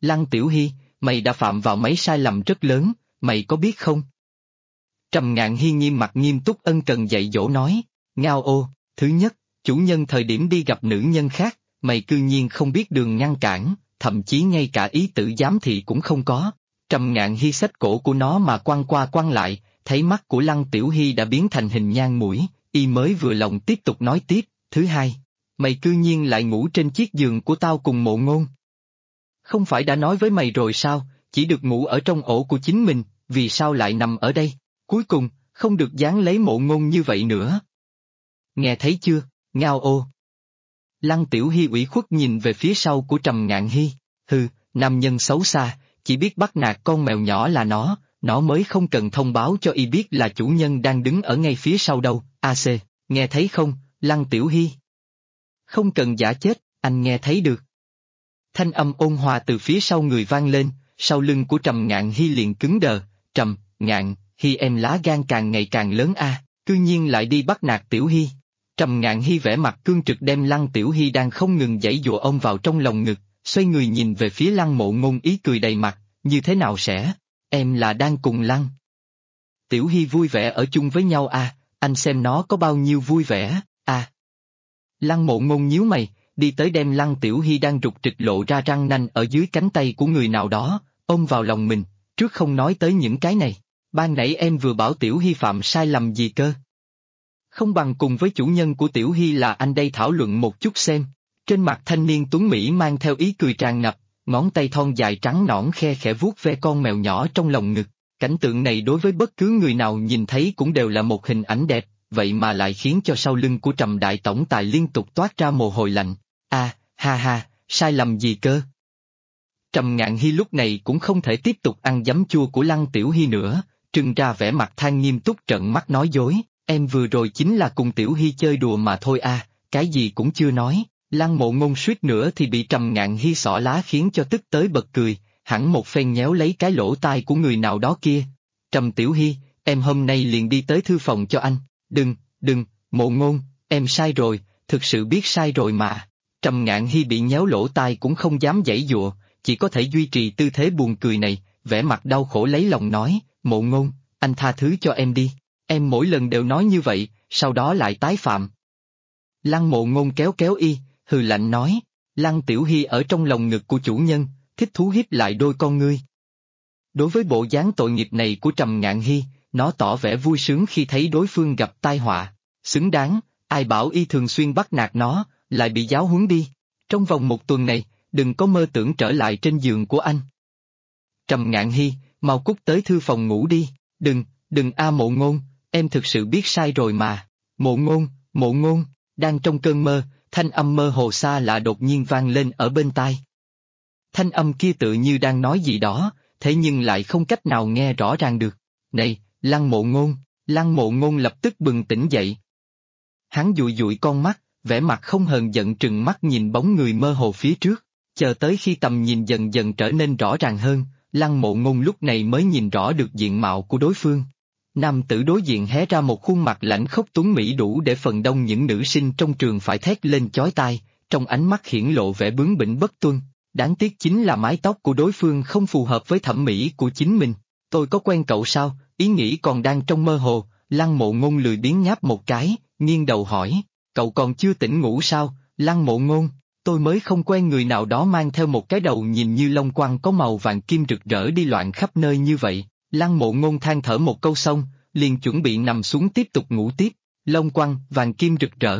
Lăng Tiểu Hy, mày đã phạm vào mấy sai lầm rất lớn, mày có biết không? Trầm Ngạn Hy nghiêm mặt nghiêm túc ân cần dạy dỗ nói, Ngao ô, thứ nhất, chủ nhân thời điểm đi gặp nữ nhân khác, mày cư nhiên không biết đường ngăn cản, thậm chí ngay cả ý tử giám thị cũng không có. Trầm Ngạn Hy xách cổ của nó mà quăng qua quăng lại, thấy mắt của Lăng Tiểu Hy đã biến thành hình nhang mũi, y mới vừa lòng tiếp tục nói tiếp, thứ hai, mày cư nhiên lại ngủ trên chiếc giường của tao cùng Mộ Ngôn. Không phải đã nói với mày rồi sao, chỉ được ngủ ở trong ổ của chính mình, vì sao lại nằm ở đây? Cuối cùng, không được dán lấy Mộ Ngôn như vậy nữa. Nghe thấy chưa, Ngao ô. Lăng Tiểu Hy ủy khuất nhìn về phía sau của Trầm Ngạn Hy, hừ, nam nhân xấu xa, chỉ biết bắt nạt con mèo nhỏ là nó mới không cần thông báo cho y biết là chủ nhân đang đứng ở ngay phía sau đâu, AC, nghe thấy không, Lăng Tiểu Hy? Không cần giả chết, anh nghe thấy được. Thanh âm ôn hòa từ phía sau người vang lên, sau lưng của Trầm Ngạn Hy liền cứng đờ, Trầm, Ngạn, Hy em lá gan càng ngày càng lớn cư nhiên lại đi bắt nạt Tiểu Hy. Trầm Ngạn Hy vẻ mặt cương trực đem Lăng Tiểu Hy đang không ngừng giãy giụa ôm vào trong lòng ngực, xoay người nhìn về phía Lăng Mộ Ngôn ý cười đầy mặt, như thế nào sẽ? Em là đang cùng Lăng Tiểu Hy vui vẻ ở chung với nhau anh xem nó có bao nhiêu vui vẻ, Lăng Mộ Ngôn nhíu mày, đi tới đem Lăng Tiểu Hy đang rụt rịch lộ ra răng nanh ở dưới cánh tay của người nào đó, ôm vào lòng mình, trước không nói tới những cái này, ban nãy em vừa bảo Tiểu Hy phạm sai lầm gì cơ? Không bằng cùng với chủ nhân của Tiểu Hy là anh đây thảo luận một chút xem. Trên mặt thanh niên tuấn Mỹ mang theo ý cười tràn ngập, ngón tay thon dài trắng nõn khe khẽ vuốt ve con mèo nhỏ trong lòng ngực. Cảnh tượng này đối với bất cứ người nào nhìn thấy cũng đều là một hình ảnh đẹp, vậy mà lại khiến cho sau lưng của Trầm Đại Tổng Tài liên tục toát ra mồ hôi lạnh. Ha ha, sai lầm gì cơ? Trầm Ngạn Hy lúc này cũng không thể tiếp tục ăn giấm chua của Lăng Tiểu Hy nữa, trưng ra vẻ mặt than nghiêm túc trợn mắt nói dối, em vừa rồi chính là cùng Tiểu Hy chơi đùa mà thôi cái gì cũng chưa nói. Lăng Mộ Ngôn suýt nữa thì bị Trầm Ngạn Hy xỏ lá khiến cho tức tới bật cười, hẳn một phen nhéo lấy cái lỗ tai của người nào đó kia. Trầm Tiểu Hy, em hôm nay liền đi tới thư phòng cho anh, đừng, Mộ Ngôn, em sai rồi, thực sự biết sai rồi mà. Trầm Ngạn Hy bị nhéo lỗ tai cũng không dám giãy giụa, chỉ có thể duy trì tư thế buồn cười này, vẻ mặt đau khổ lấy lòng nói, Mộ Ngôn, anh tha thứ cho em đi, em mỗi lần đều nói như vậy, sau đó lại tái phạm. Lăng Mộ Ngôn kéo kéo y, hừ lạnh nói, Lăng Tiểu Hy ở trong lòng ngực của chủ nhân, thích thú hiếp lại đôi con ngươi. Đối với bộ dáng tội nghiệp này của Trầm Ngạn Hy, nó tỏ vẻ vui sướng khi thấy đối phương gặp tai họa, xứng đáng, ai bảo y thường xuyên bắt nạt nó, lại bị giáo huấn đi, trong vòng một tuần này, đừng có mơ tưởng trở lại trên giường của anh. Trầm Ngạn Hy, mau cút tới thư phòng ngủ đi, đừng Mộ Ngôn, em thực sự biết sai rồi mà, Mộ Ngôn, đang trong cơn mơ, thanh âm mơ hồ xa lạ đột nhiên vang lên ở bên tai. Thanh âm kia tự như đang nói gì đó, thế nhưng lại không cách nào nghe rõ ràng được. Này, Lăng Mộ Ngôn lập tức bừng tỉnh dậy. Hắn dụi dụi con mắt, vẻ mặt không hờn giận trừng mắt nhìn bóng người mơ hồ phía trước, chờ tới khi tầm nhìn dần dần trở nên rõ ràng hơn, Lăng Mộ Ngôn lúc này mới nhìn rõ được diện mạo của đối phương. Nam tử đối diện hé ra một khuôn mặt lãnh khốc tuấn mỹ đủ để phần đông những nữ sinh trong trường phải thét lên chói tai, trong ánh mắt hiển lộ vẻ bướng bỉnh bất tuân, đáng tiếc chính là mái tóc của đối phương không phù hợp với thẩm mỹ của chính mình. Tôi có quen cậu sao? Ý nghĩ còn đang trong mơ hồ, Lăng Mộ Ngôn lười biếng nháp một cái, nghiêng đầu hỏi, cậu còn chưa tỉnh ngủ sao? Lăng Mộ Ngôn, tôi mới không quen người nào đó mang theo một cái đầu nhìn như long quăng có màu vàng kim rực rỡ đi loạn khắp nơi như vậy. Lăng Mộ Ngôn than thở một câu xong, liền chuẩn bị nằm xuống tiếp tục ngủ tiếp, long quăng, vàng kim rực rỡ.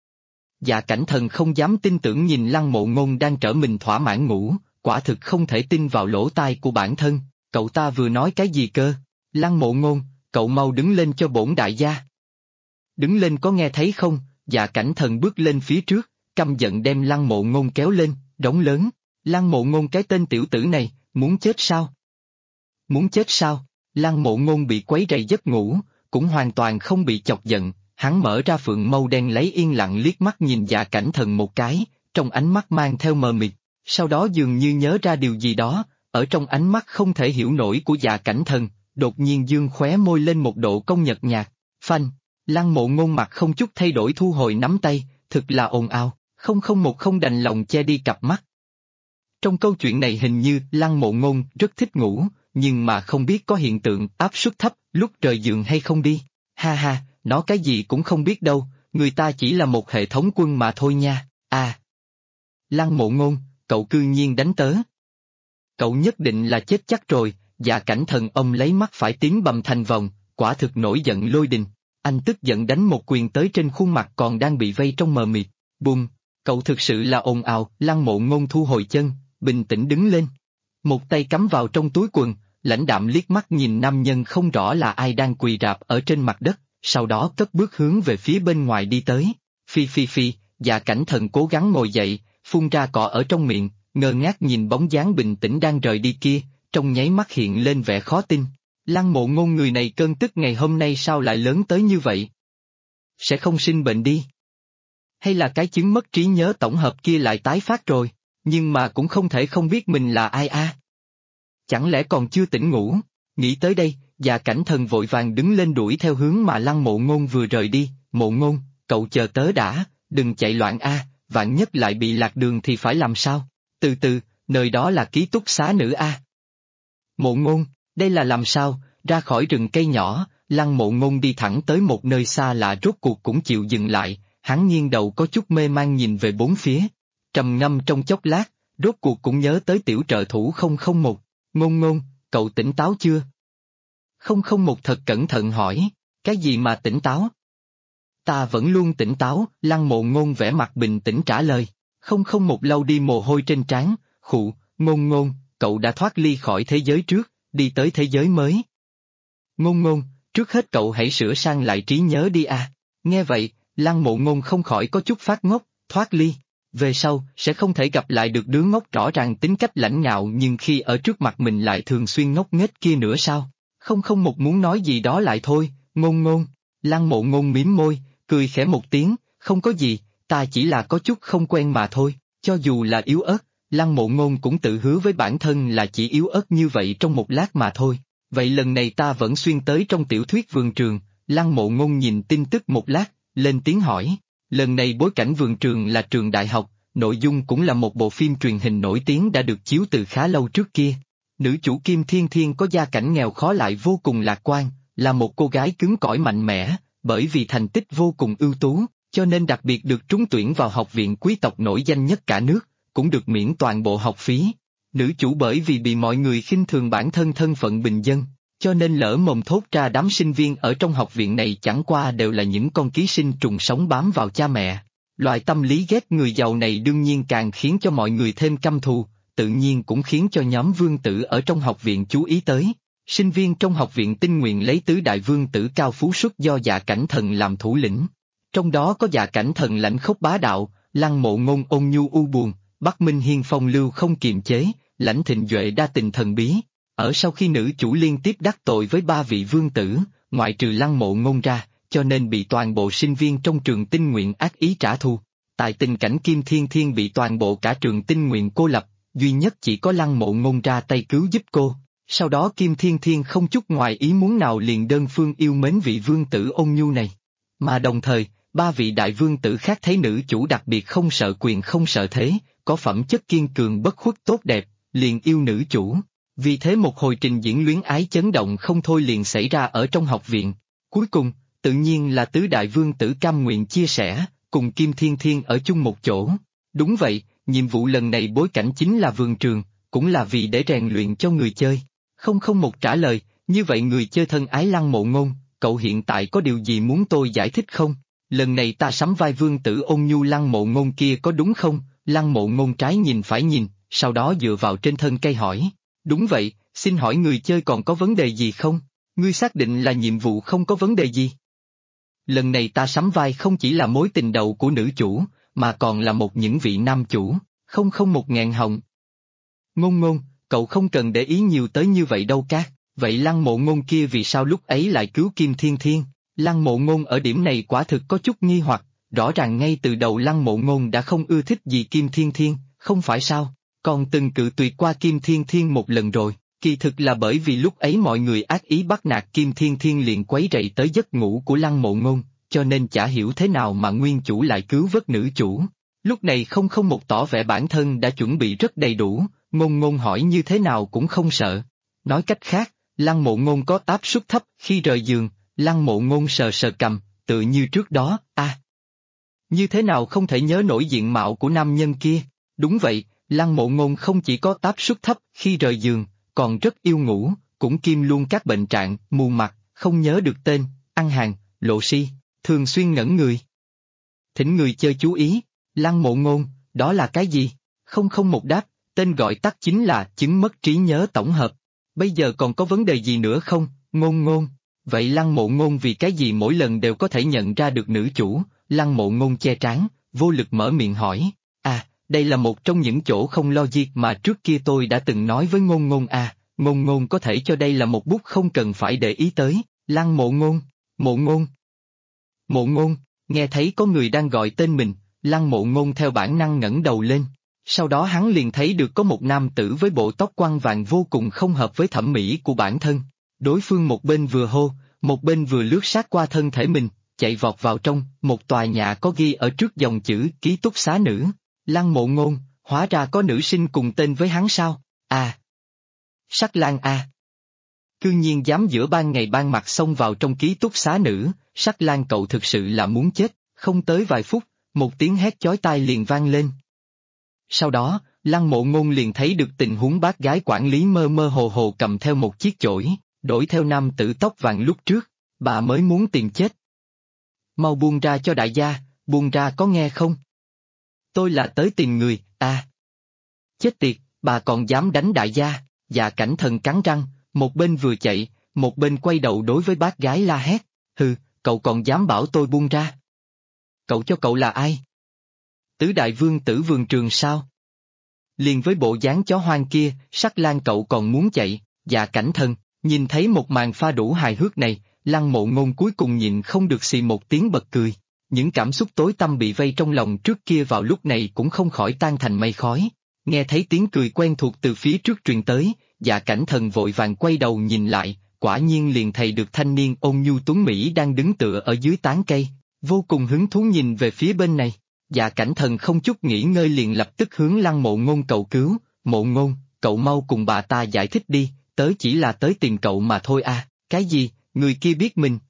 Dạ Cảnh Thần không dám tin tưởng nhìn Lăng Mộ Ngôn đang trở mình thỏa mãn ngủ, quả thực không thể tin vào lỗ tai của bản thân, cậu ta vừa nói cái gì cơ? Lăng Mộ Ngôn, cậu mau đứng lên cho bổn đại gia. Đứng lên có nghe thấy không? Dạ Cảnh Thần bước lên phía trước, căm giận đem Lăng Mộ Ngôn kéo lên, đống lớn, Lăng Mộ Ngôn cái tên tiểu tử này, muốn chết sao? Muốn chết sao? Lăng Mộ Ngôn bị quấy rầy giấc ngủ, cũng hoàn toàn không bị chọc giận, hắn mở ra phượng mâu đen lấy yên lặng liếc mắt nhìn Dạ Cảnh Thần một cái, trong ánh mắt mang theo mờ mịt, sau đó dường như nhớ ra điều gì đó, ở trong ánh mắt không thể hiểu nổi của Dạ Cảnh Thần, đột nhiên dương khóe môi lên một độ cong nhợt nhạt, phanh, Lăng Mộ Ngôn mặt không chút thay đổi thu hồi nắm tay, thực là ồn ào, 0010 đành lòng che đi cặp mắt. Trong câu chuyện này hình như Lăng Mộ Ngôn rất thích ngủ, nhưng mà không biết có hiện tượng áp suất thấp lúc rời giường hay không đi. Ha ha, nó cái gì cũng không biết đâu, người ta chỉ là một hệ thống quân mà thôi nha. À! Lăng Mộ Ngôn, cậu cư nhiên đánh tớ. Cậu nhất định là chết chắc rồi. Dạ Cảnh Thần ông lấy mắt phải tím bầm thành vòng, quả thực nổi giận lôi đình. Anh tức giận đánh một quyền tới trên khuôn mặt còn đang bị vây trong mờ mịt. Bùm! Cậu thực sự là ồn ào. Lăng Mộ Ngôn thu hồi chân, bình tĩnh đứng lên. Một tay cắm vào trong túi quần, lãnh đạm liếc mắt nhìn nam nhân không rõ là ai đang quỳ rạp ở trên mặt đất, sau đó cất bước hướng về phía bên ngoài đi tới. Phi phi phi, Dạ Cảnh Thần cố gắng ngồi dậy, phun ra cọ ở trong miệng, ngơ ngác nhìn bóng dáng bình tĩnh đang rời đi kia, trong nháy mắt hiện lên vẻ khó tin. Lăng Mộ Ngôn người này cơn tức ngày hôm nay sao lại lớn tới như vậy? Sẽ không sinh bệnh đi? Hay là cái chứng mất trí nhớ tổng hợp kia lại tái phát rồi, nhưng mà cũng không thể không biết mình là ai a. Chẳng lẽ còn chưa tỉnh ngủ? Nghĩ tới đây, Dạ Cảnh Thần vội vàng đứng lên đuổi theo hướng mà Lăng Mộ Ngôn vừa rời đi. Mộ Ngôn, cậu chờ tớ đã, đừng chạy loạn a, vạn nhất lại bị lạc đường thì phải làm sao? Từ từ, nơi đó là ký túc xá nữ a. Mộ Ngôn, đây là làm sao? Ra khỏi rừng cây nhỏ, Lăng Mộ Ngôn đi thẳng tới một nơi xa lạ, rốt cuộc cũng chịu dừng lại, hắn nghiêng đầu có chút mê man nhìn về bốn phía. Trầm ngâm trong chốc lát, rốt cuộc cũng nhớ tới tiểu trợ thủ 001. Ngôn Ngôn, cậu tỉnh táo chưa? 001 thật cẩn thận hỏi, cái gì mà tỉnh táo? Ta vẫn luôn tỉnh táo, Lăng Mộ Ngôn vẻ mặt bình tĩnh trả lời. 001 lau đi mồ hôi trên trán, khụ, Ngôn Ngôn, cậu đã thoát ly khỏi thế giới trước, đi tới thế giới mới. Ngôn Ngôn, trước hết cậu hãy sửa sang lại trí nhớ đi à. Nghe vậy, Lăng Mộ Ngôn không khỏi có chút phát ngốc, thoát ly. Về sau, sẽ không thể gặp lại được đứa ngốc rõ ràng tính cách lãnh ngạo nhưng khi ở trước mặt mình lại thường xuyên ngốc nghếch kia nữa sao? 001 muốn nói gì đó lại thôi, Ngôn Ngôn. Lăng Mộ Ngôn mím môi, cười khẽ một tiếng, không có gì, ta chỉ là có chút không quen mà thôi, cho dù là yếu ớt, Lăng Mộ Ngôn cũng tự hứa với bản thân là chỉ yếu ớt như vậy trong một lát mà thôi. Vậy lần này ta vẫn xuyên tới trong tiểu thuyết vườn trường. Lăng Mộ Ngôn nhìn tin tức một lát, lên tiếng hỏi. Lần này bối cảnh vườn trường là trường đại học, nội dung cũng là một bộ phim truyền hình nổi tiếng đã được chiếu từ khá lâu trước kia. Nữ chủ Kim Thiên Thiên có gia cảnh nghèo khó lại vô cùng lạc quan, là một cô gái cứng cỏi mạnh mẽ, bởi vì thành tích vô cùng ưu tú, cho nên đặc biệt được trúng tuyển vào học viện quý tộc nổi danh nhất cả nước, cũng được miễn toàn bộ học phí. Nữ chủ bởi vì bị mọi người khinh thường bản thân thân phận bình dân, cho nên lỡ mồm thốt ra đám sinh viên ở trong học viện này chẳng qua đều là những con ký sinh trùng sống bám vào cha mẹ. Loại tâm lý ghét người giàu này đương nhiên càng khiến cho mọi người thêm căm thù, tự nhiên cũng khiến cho nhóm vương tử ở trong học viện chú ý tới. Sinh viên trong học viện tinh nguyện lấy tứ đại vương tử cao phú xuất do Dạ Cảnh Thần làm thủ lĩnh. Trong đó có Dạ Cảnh Thần lãnh khốc bá đạo, Lăng Mộ Ngôn ôn nhu u buồn, Bắc Minh Hiên phong lưu không kiềm chế, Lãnh Thịnh Duệ đa tình thần bí. Ở sau khi nữ chủ liên tiếp đắc tội với ba vị vương tử, ngoại trừ Lăng Mộ Ngôn ra, cho nên bị toàn bộ sinh viên trong trường tinh nguyện ác ý trả thù. Tại tình cảnh Kim Thiên Thiên bị toàn bộ cả trường tinh nguyện cô lập, duy nhất chỉ có Lăng Mộ Ngôn ra tay cứu giúp cô. Sau đó Kim Thiên Thiên không chút ngoài ý muốn nào liền đơn phương yêu mến vị vương tử ôn nhu này. Mà đồng thời, ba vị đại vương tử khác thấy nữ chủ đặc biệt không sợ quyền không sợ thế, có phẩm chất kiên cường bất khuất tốt đẹp, liền yêu nữ chủ. Vì thế một hồi trình diễn luyến ái chấn động không thôi liền xảy ra ở trong học viện. Cuối cùng, tự nhiên là tứ đại vương tử cam nguyện chia sẻ, cùng Kim Thiên Thiên ở chung một chỗ. Đúng vậy, nhiệm vụ lần này bối cảnh chính là vườn trường, cũng là vì để rèn luyện cho người chơi. 001 trả lời, như vậy người chơi thân ái Lăng Mộ Ngôn, cậu hiện tại có điều gì muốn tôi giải thích không? Lần này ta sắm vai vương tử ôn nhu Lăng Mộ Ngôn kia có đúng không? Lăng Mộ Ngôn trái nhìn phải nhìn, sau đó dựa vào trên thân cây hỏi. Đúng vậy, xin hỏi người chơi còn có vấn đề gì không? Ngươi xác định là nhiệm vụ không có vấn đề gì? Lần này ta sắm vai không chỉ là mối tình đầu của nữ chủ, mà còn là một những vị nam chủ, 001 hồng. Ngôn Ngôn, cậu không cần để ý nhiều tới như vậy đâu các, vậy Lăng Mộ Ngôn kia vì sao lúc ấy lại cứu Kim Thiên Thiên? Lăng Mộ Ngôn ở điểm này quả thực có chút nghi hoặc, rõ ràng ngay từ đầu Lăng Mộ Ngôn đã không ưa thích gì Kim Thiên Thiên, không phải sao? Còn từng cự tuyệt qua Kim Thiên Thiên một lần rồi, kỳ thực là bởi vì lúc ấy mọi người ác ý bắt nạt Kim Thiên Thiên liền quấy rầy tới giấc ngủ của Lăng Mộ Ngôn, cho nên chả hiểu thế nào mà nguyên chủ lại cứu vớt nữ chủ. Lúc này không không một tỏ vẻ bản thân đã chuẩn bị rất đầy đủ, ngôn ngôn hỏi như thế nào cũng không sợ. Nói cách khác, Lăng Mộ Ngôn có áp suất thấp khi rời giường, Lăng Mộ Ngôn sờ sờ cằm, tự như trước đó, như thế nào không thể nhớ nổi diện mạo của nam nhân kia, đúng vậy, Lăng Mộ Ngôn không chỉ có áp suất thấp khi rời giường, còn rất yêu ngủ, cũng kiêm luôn các bệnh trạng, mù mặt, không nhớ được tên, ăn hàng, lộ si, thường xuyên ngẩn người. Thỉnh người chơi chú ý, Lăng Mộ Ngôn, đó là cái gì? Không không một đáp, tên gọi tắt chính là chứng mất trí nhớ tổng hợp. Bây giờ còn có vấn đề gì nữa không, Ngôn Ngôn? Vậy Lăng Mộ Ngôn vì cái gì mỗi lần đều có thể nhận ra được nữ chủ? Lăng Mộ Ngôn che trán, vô lực mở miệng hỏi. Đây là một trong những chỗ không logic mà trước kia tôi đã từng nói với Ngôn Ngôn Ngôn Ngôn có thể cho đây là một bút không cần phải để ý tới, Lăng Mộ Ngôn, Mộ Ngôn. Mộ Ngôn, nghe thấy có người đang gọi tên mình, Lăng Mộ Ngôn theo bản năng ngẩng đầu lên. Sau đó hắn liền thấy được có một nam tử với bộ tóc quăn vàng vô cùng không hợp với thẩm mỹ của bản thân. Đối phương một bên vừa hô, một bên vừa lướt sát qua thân thể mình, chạy vọt vào trong, một tòa nhà có ghi ở trước dòng chữ ký túc xá nữ. Lăng Mộ Ngôn, hóa ra có nữ sinh cùng tên với hắn sao? Sắc Lan Cư nhiên dám giữa ban ngày ban mặt xông vào trong ký túc xá nữ, Sắc Lan cậu thực sự là muốn chết, không tới vài phút, một tiếng hét chói tai liền vang lên. Sau đó, Lăng Mộ Ngôn liền thấy được tình huống bác gái quản lý mơ mơ hồ hồ cầm theo một chiếc chổi, đuổi theo nam tử tóc vàng lúc trước, bà mới muốn tìm chết. Mau buông ra cho đại gia, buông ra có nghe không? Tôi là tới tìm người, Chết tiệt, bà còn dám đánh đại gia, Dạ Cảnh Thần cắn răng, một bên vừa chạy, một bên quay đầu đối với bác gái la hét, hừ, cậu còn dám bảo tôi buông ra? Cậu cho cậu là ai? Tứ đại vương tử vườn trường sao? Liền với bộ dáng chó hoang kia, Sắc Lan cậu còn muốn chạy, Dạ Cảnh Thần, nhìn thấy một màn pha đủ hài hước này, Lăng Mộ Ngôn cuối cùng nhịn không được xì một tiếng bật cười. Những cảm xúc tối tăm bị vây trong lòng trước kia vào lúc này cũng không khỏi tan thành mây khói. Nghe thấy tiếng cười quen thuộc từ phía trước truyền tới, Dạ Cảnh Thần vội vàng quay đầu nhìn lại, quả nhiên liền thấy được thanh niên ôn nhu tuấn Mỹ đang đứng tựa ở dưới tán cây, vô cùng hứng thú nhìn về phía bên này. Dạ Cảnh Thần không chút nghỉ ngơi liền lập tức hướng Lăng Mộ Ngôn cầu cứu, Mộ Ngôn, cậu mau cùng bà ta giải thích đi, tớ chỉ là tới tìm cậu mà thôi cái gì, người kia biết mình.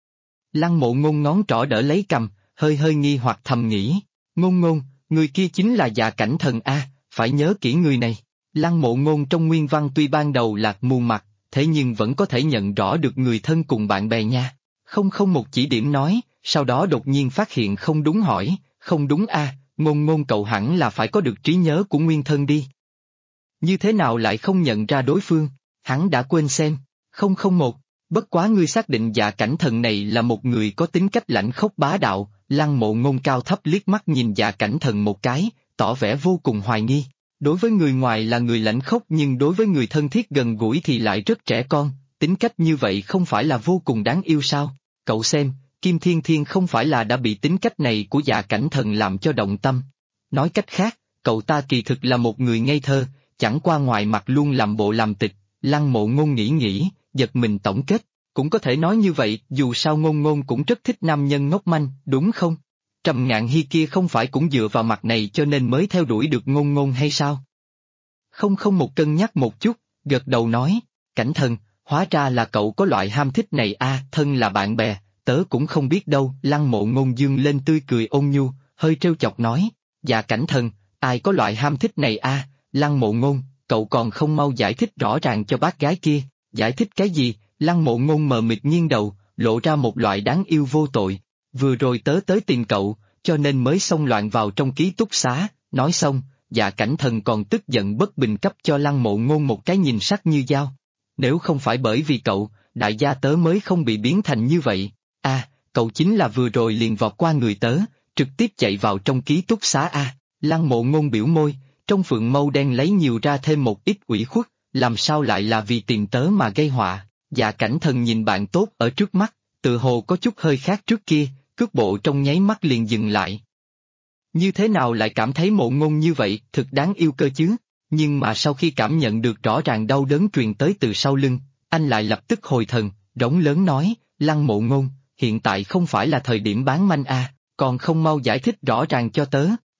Lăng Mộ Ngôn ngón trỏ đỡ lấy cằm, hơi hơi nghi hoặc thầm nghĩ, Ngôn Ngôn, người kia chính là Dạ Cảnh Thần phải nhớ kỹ người này. Lăng Mộ Ngôn trong nguyên văn tuy ban đầu là mù mặt, thế nhưng vẫn có thể nhận rõ được người thân cùng bạn bè nha. Không không một chỉ điểm nói, sau đó đột nhiên phát hiện không đúng hỏi, không đúng Ngôn Ngôn cậu hẳn là phải có được trí nhớ của nguyên thân đi. Như thế nào lại không nhận ra đối phương, hắn đã quên xem, 001, bất quá ngươi xác định Dạ Cảnh Thần này là một người có tính cách lãnh khốc bá đạo, Lăng Mộ Ngôn cao thấp liếc mắt nhìn Dạ Cảnh Thần một cái, tỏ vẻ vô cùng hoài nghi. Đối với người ngoài là người lãnh khốc nhưng đối với người thân thiết gần gũi thì lại rất trẻ con, tính cách như vậy không phải là vô cùng đáng yêu sao? Cậu xem, Kim Thiên Thiên không phải là đã bị tính cách này của Dạ Cảnh Thần làm cho động tâm. Nói cách khác, cậu ta kỳ thực là một người ngây thơ, chẳng qua ngoài mặt luôn làm bộ làm tịch. Lăng Mộ Ngôn nghĩ, giật mình tổng kết, cũng có thể nói như vậy, dù sao Ngôn Ngôn cũng rất thích nam nhân ngốc manh, đúng không? Trầm Ngạn Hy kia không phải cũng dựa vào mặt này cho nên mới theo đuổi được Ngôn Ngôn hay sao? Không không một cân nhắc một chút, gật đầu nói, Cảnh Thần, hóa ra là cậu có loại ham thích này thân là bạn bè, tớ cũng không biết đâu. Lăng Mộ Ngôn dương lên tươi cười ôn nhu, hơi trêu chọc nói, Dạ Cảnh Thần, ai có loại ham thích này Lăng Mộ Ngôn, cậu còn không mau giải thích rõ ràng cho bác gái kia, giải thích cái gì? Lăng Mộ Ngôn mờ mịt nghiêng đầu, lộ ra một loại đáng yêu vô tội, vừa rồi tớ tới tìm cậu, cho nên mới xông loạn vào trong ký túc xá, nói xong, Dạ Cảnh Thần còn tức giận bất bình cấp cho Lăng Mộ Ngôn một cái nhìn sắc như dao. Nếu không phải bởi vì cậu, đại gia tớ mới không bị biến thành như vậy, cậu chính là vừa rồi liền vọt qua người tớ, trực tiếp chạy vào trong ký túc xá Lăng Mộ Ngôn biểu môi, trong phượng mâu đen lấy nhiều ra thêm một ít ủy khuất, làm sao lại là vì tìm tớ mà gây họa. Dạ Cảnh Thần nhìn bạn tốt ở trước mắt, tự hồ có chút hơi khác trước kia, cước bộ trong nháy mắt liền dừng lại. Như thế nào lại cảm thấy Mộ Ngôn như vậy, thực đáng yêu cơ chứ, nhưng mà sau khi cảm nhận được rõ ràng đau đớn truyền tới từ sau lưng, anh lại lập tức hồi thần, rống lớn nói, Lăng Mộ Ngôn, hiện tại không phải là thời điểm bán manh còn không mau giải thích rõ ràng cho tớ,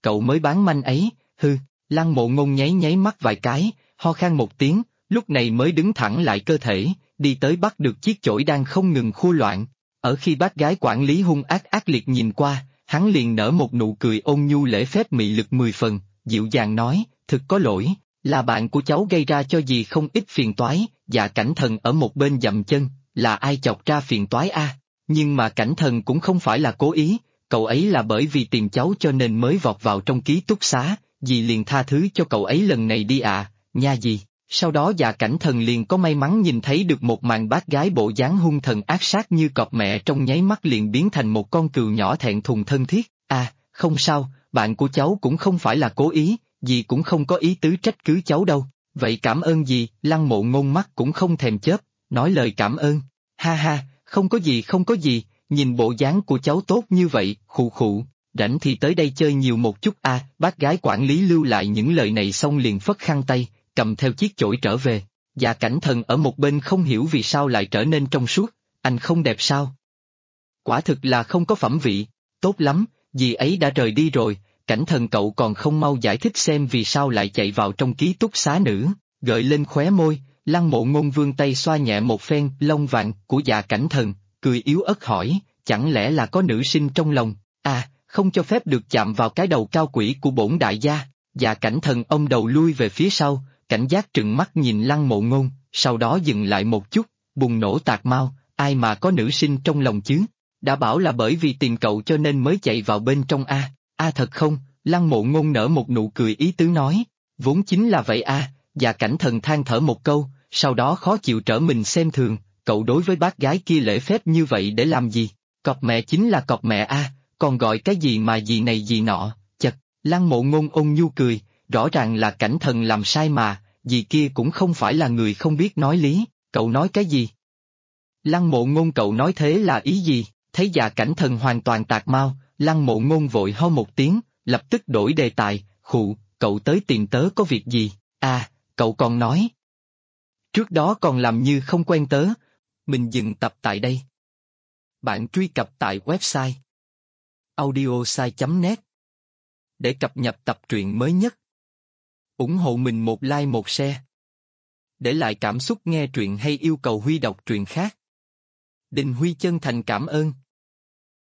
cậu mới bán manh ấy, hư. Lăng Mộ Ngôn nháy nháy mắt vài cái, ho khan một tiếng, lúc này mới đứng thẳng lại cơ thể, đi tới bắt được chiếc chổi đang không ngừng khua loạn. Ở khi bác gái quản lý hung ác ác liệt nhìn qua, hắn liền nở một nụ cười ôn nhu lễ phép mị lực 10 phần, dịu dàng nói, thực có lỗi, là bạn của cháu gây ra cho dì không ít phiền toái. Dạ Cảnh Thần ở một bên dậm chân, là ai chọc ra phiền toái a? Nhưng mà Cảnh Thần cũng không phải là cố ý, cậu ấy là bởi vì tìm cháu cho nên mới vọt vào trong ký túc xá, dì liền tha thứ cho cậu ấy lần này đi ạ, nha dì. Sau đó Dạ Cảnh Thần liền có may mắn nhìn thấy được một màn bác gái bộ dáng hung thần ác sát như cọp mẹ trong nháy mắt liền biến thành một con cừu nhỏ thẹn thùng thân thiết. Không sao, bạn của cháu cũng không phải là cố ý, dì cũng không có ý tứ trách cứ cháu đâu. Vậy cảm ơn dì. Lăng Mộ Ngôn mắt cũng không thèm chớp, nói lời cảm ơn. Ha ha, không có gì không có gì, nhìn bộ dáng của cháu tốt như vậy, khụ khụ, rảnh thì tới đây chơi nhiều một chút bác gái quản lý lưu lại những lời này xong liền phất khăn tay, cầm theo chiếc chổi trở về. Dạ Cảnh Thần ở một bên không hiểu vì sao lại trở nên trong suốt, anh không đẹp sao? Quả thực là không có phẩm vị, tốt lắm, dì ấy đã rời đi rồi, Cảnh Thần cậu còn không mau giải thích xem vì sao lại chạy vào trong ký túc xá nữ, gợi lên khóe môi, Lăng Mộ Ngôn vươn tay xoa nhẹ một phen lông vàng của Dạ Cảnh Thần, cười yếu ớt hỏi, chẳng lẽ là có nữ sinh trong lòng, không cho phép được chạm vào cái đầu cao quỷ của bổn đại gia. Dạ Cảnh Thần ông đầu lui về phía sau, cảnh giác trừng mắt nhìn Lăng Mộ Ngôn, sau đó dừng lại một chút, bùng nổ tạc mau, ai mà có nữ sinh trong lòng chứ? Đã bảo là bởi vì tìm cậu cho nên mới chạy vào bên trong thật không? Lăng Mộ Ngôn nở một nụ cười ý tứ nói, vốn chính là vậy Dạ Cảnh Thần than thở một câu, sau đó khó chịu trở mình xem thường, cậu đối với bác gái kia lễ phép như vậy để làm gì? Cọp mẹ chính là cọp mẹ còn gọi cái gì mà gì này gì nọ, chật. Lăng Mộ Ngôn ôn nhu cười, rõ ràng là Cảnh Thần làm sai mà, dì kia cũng không phải là người không biết nói lý, cậu nói cái gì? Lăng Mộ Ngôn cậu nói thế là ý gì? Thấy Dạ Cảnh Thần hoàn toàn tạc mau, Lăng Mộ Ngôn vội ho một tiếng, lập tức đổi đề tài, khụ, cậu tới tìm tớ có việc gì? Cậu còn nói. Trước đó còn làm như không quen tớ. Mình dừng tập tại đây. Bạn truy cập tại website audiosai.net để cập nhật tập truyện mới nhất. Ủng hộ mình một like một share. Để lại cảm xúc nghe truyện hay yêu cầu Huy đọc truyện khác. Đình Huy chân thành cảm ơn.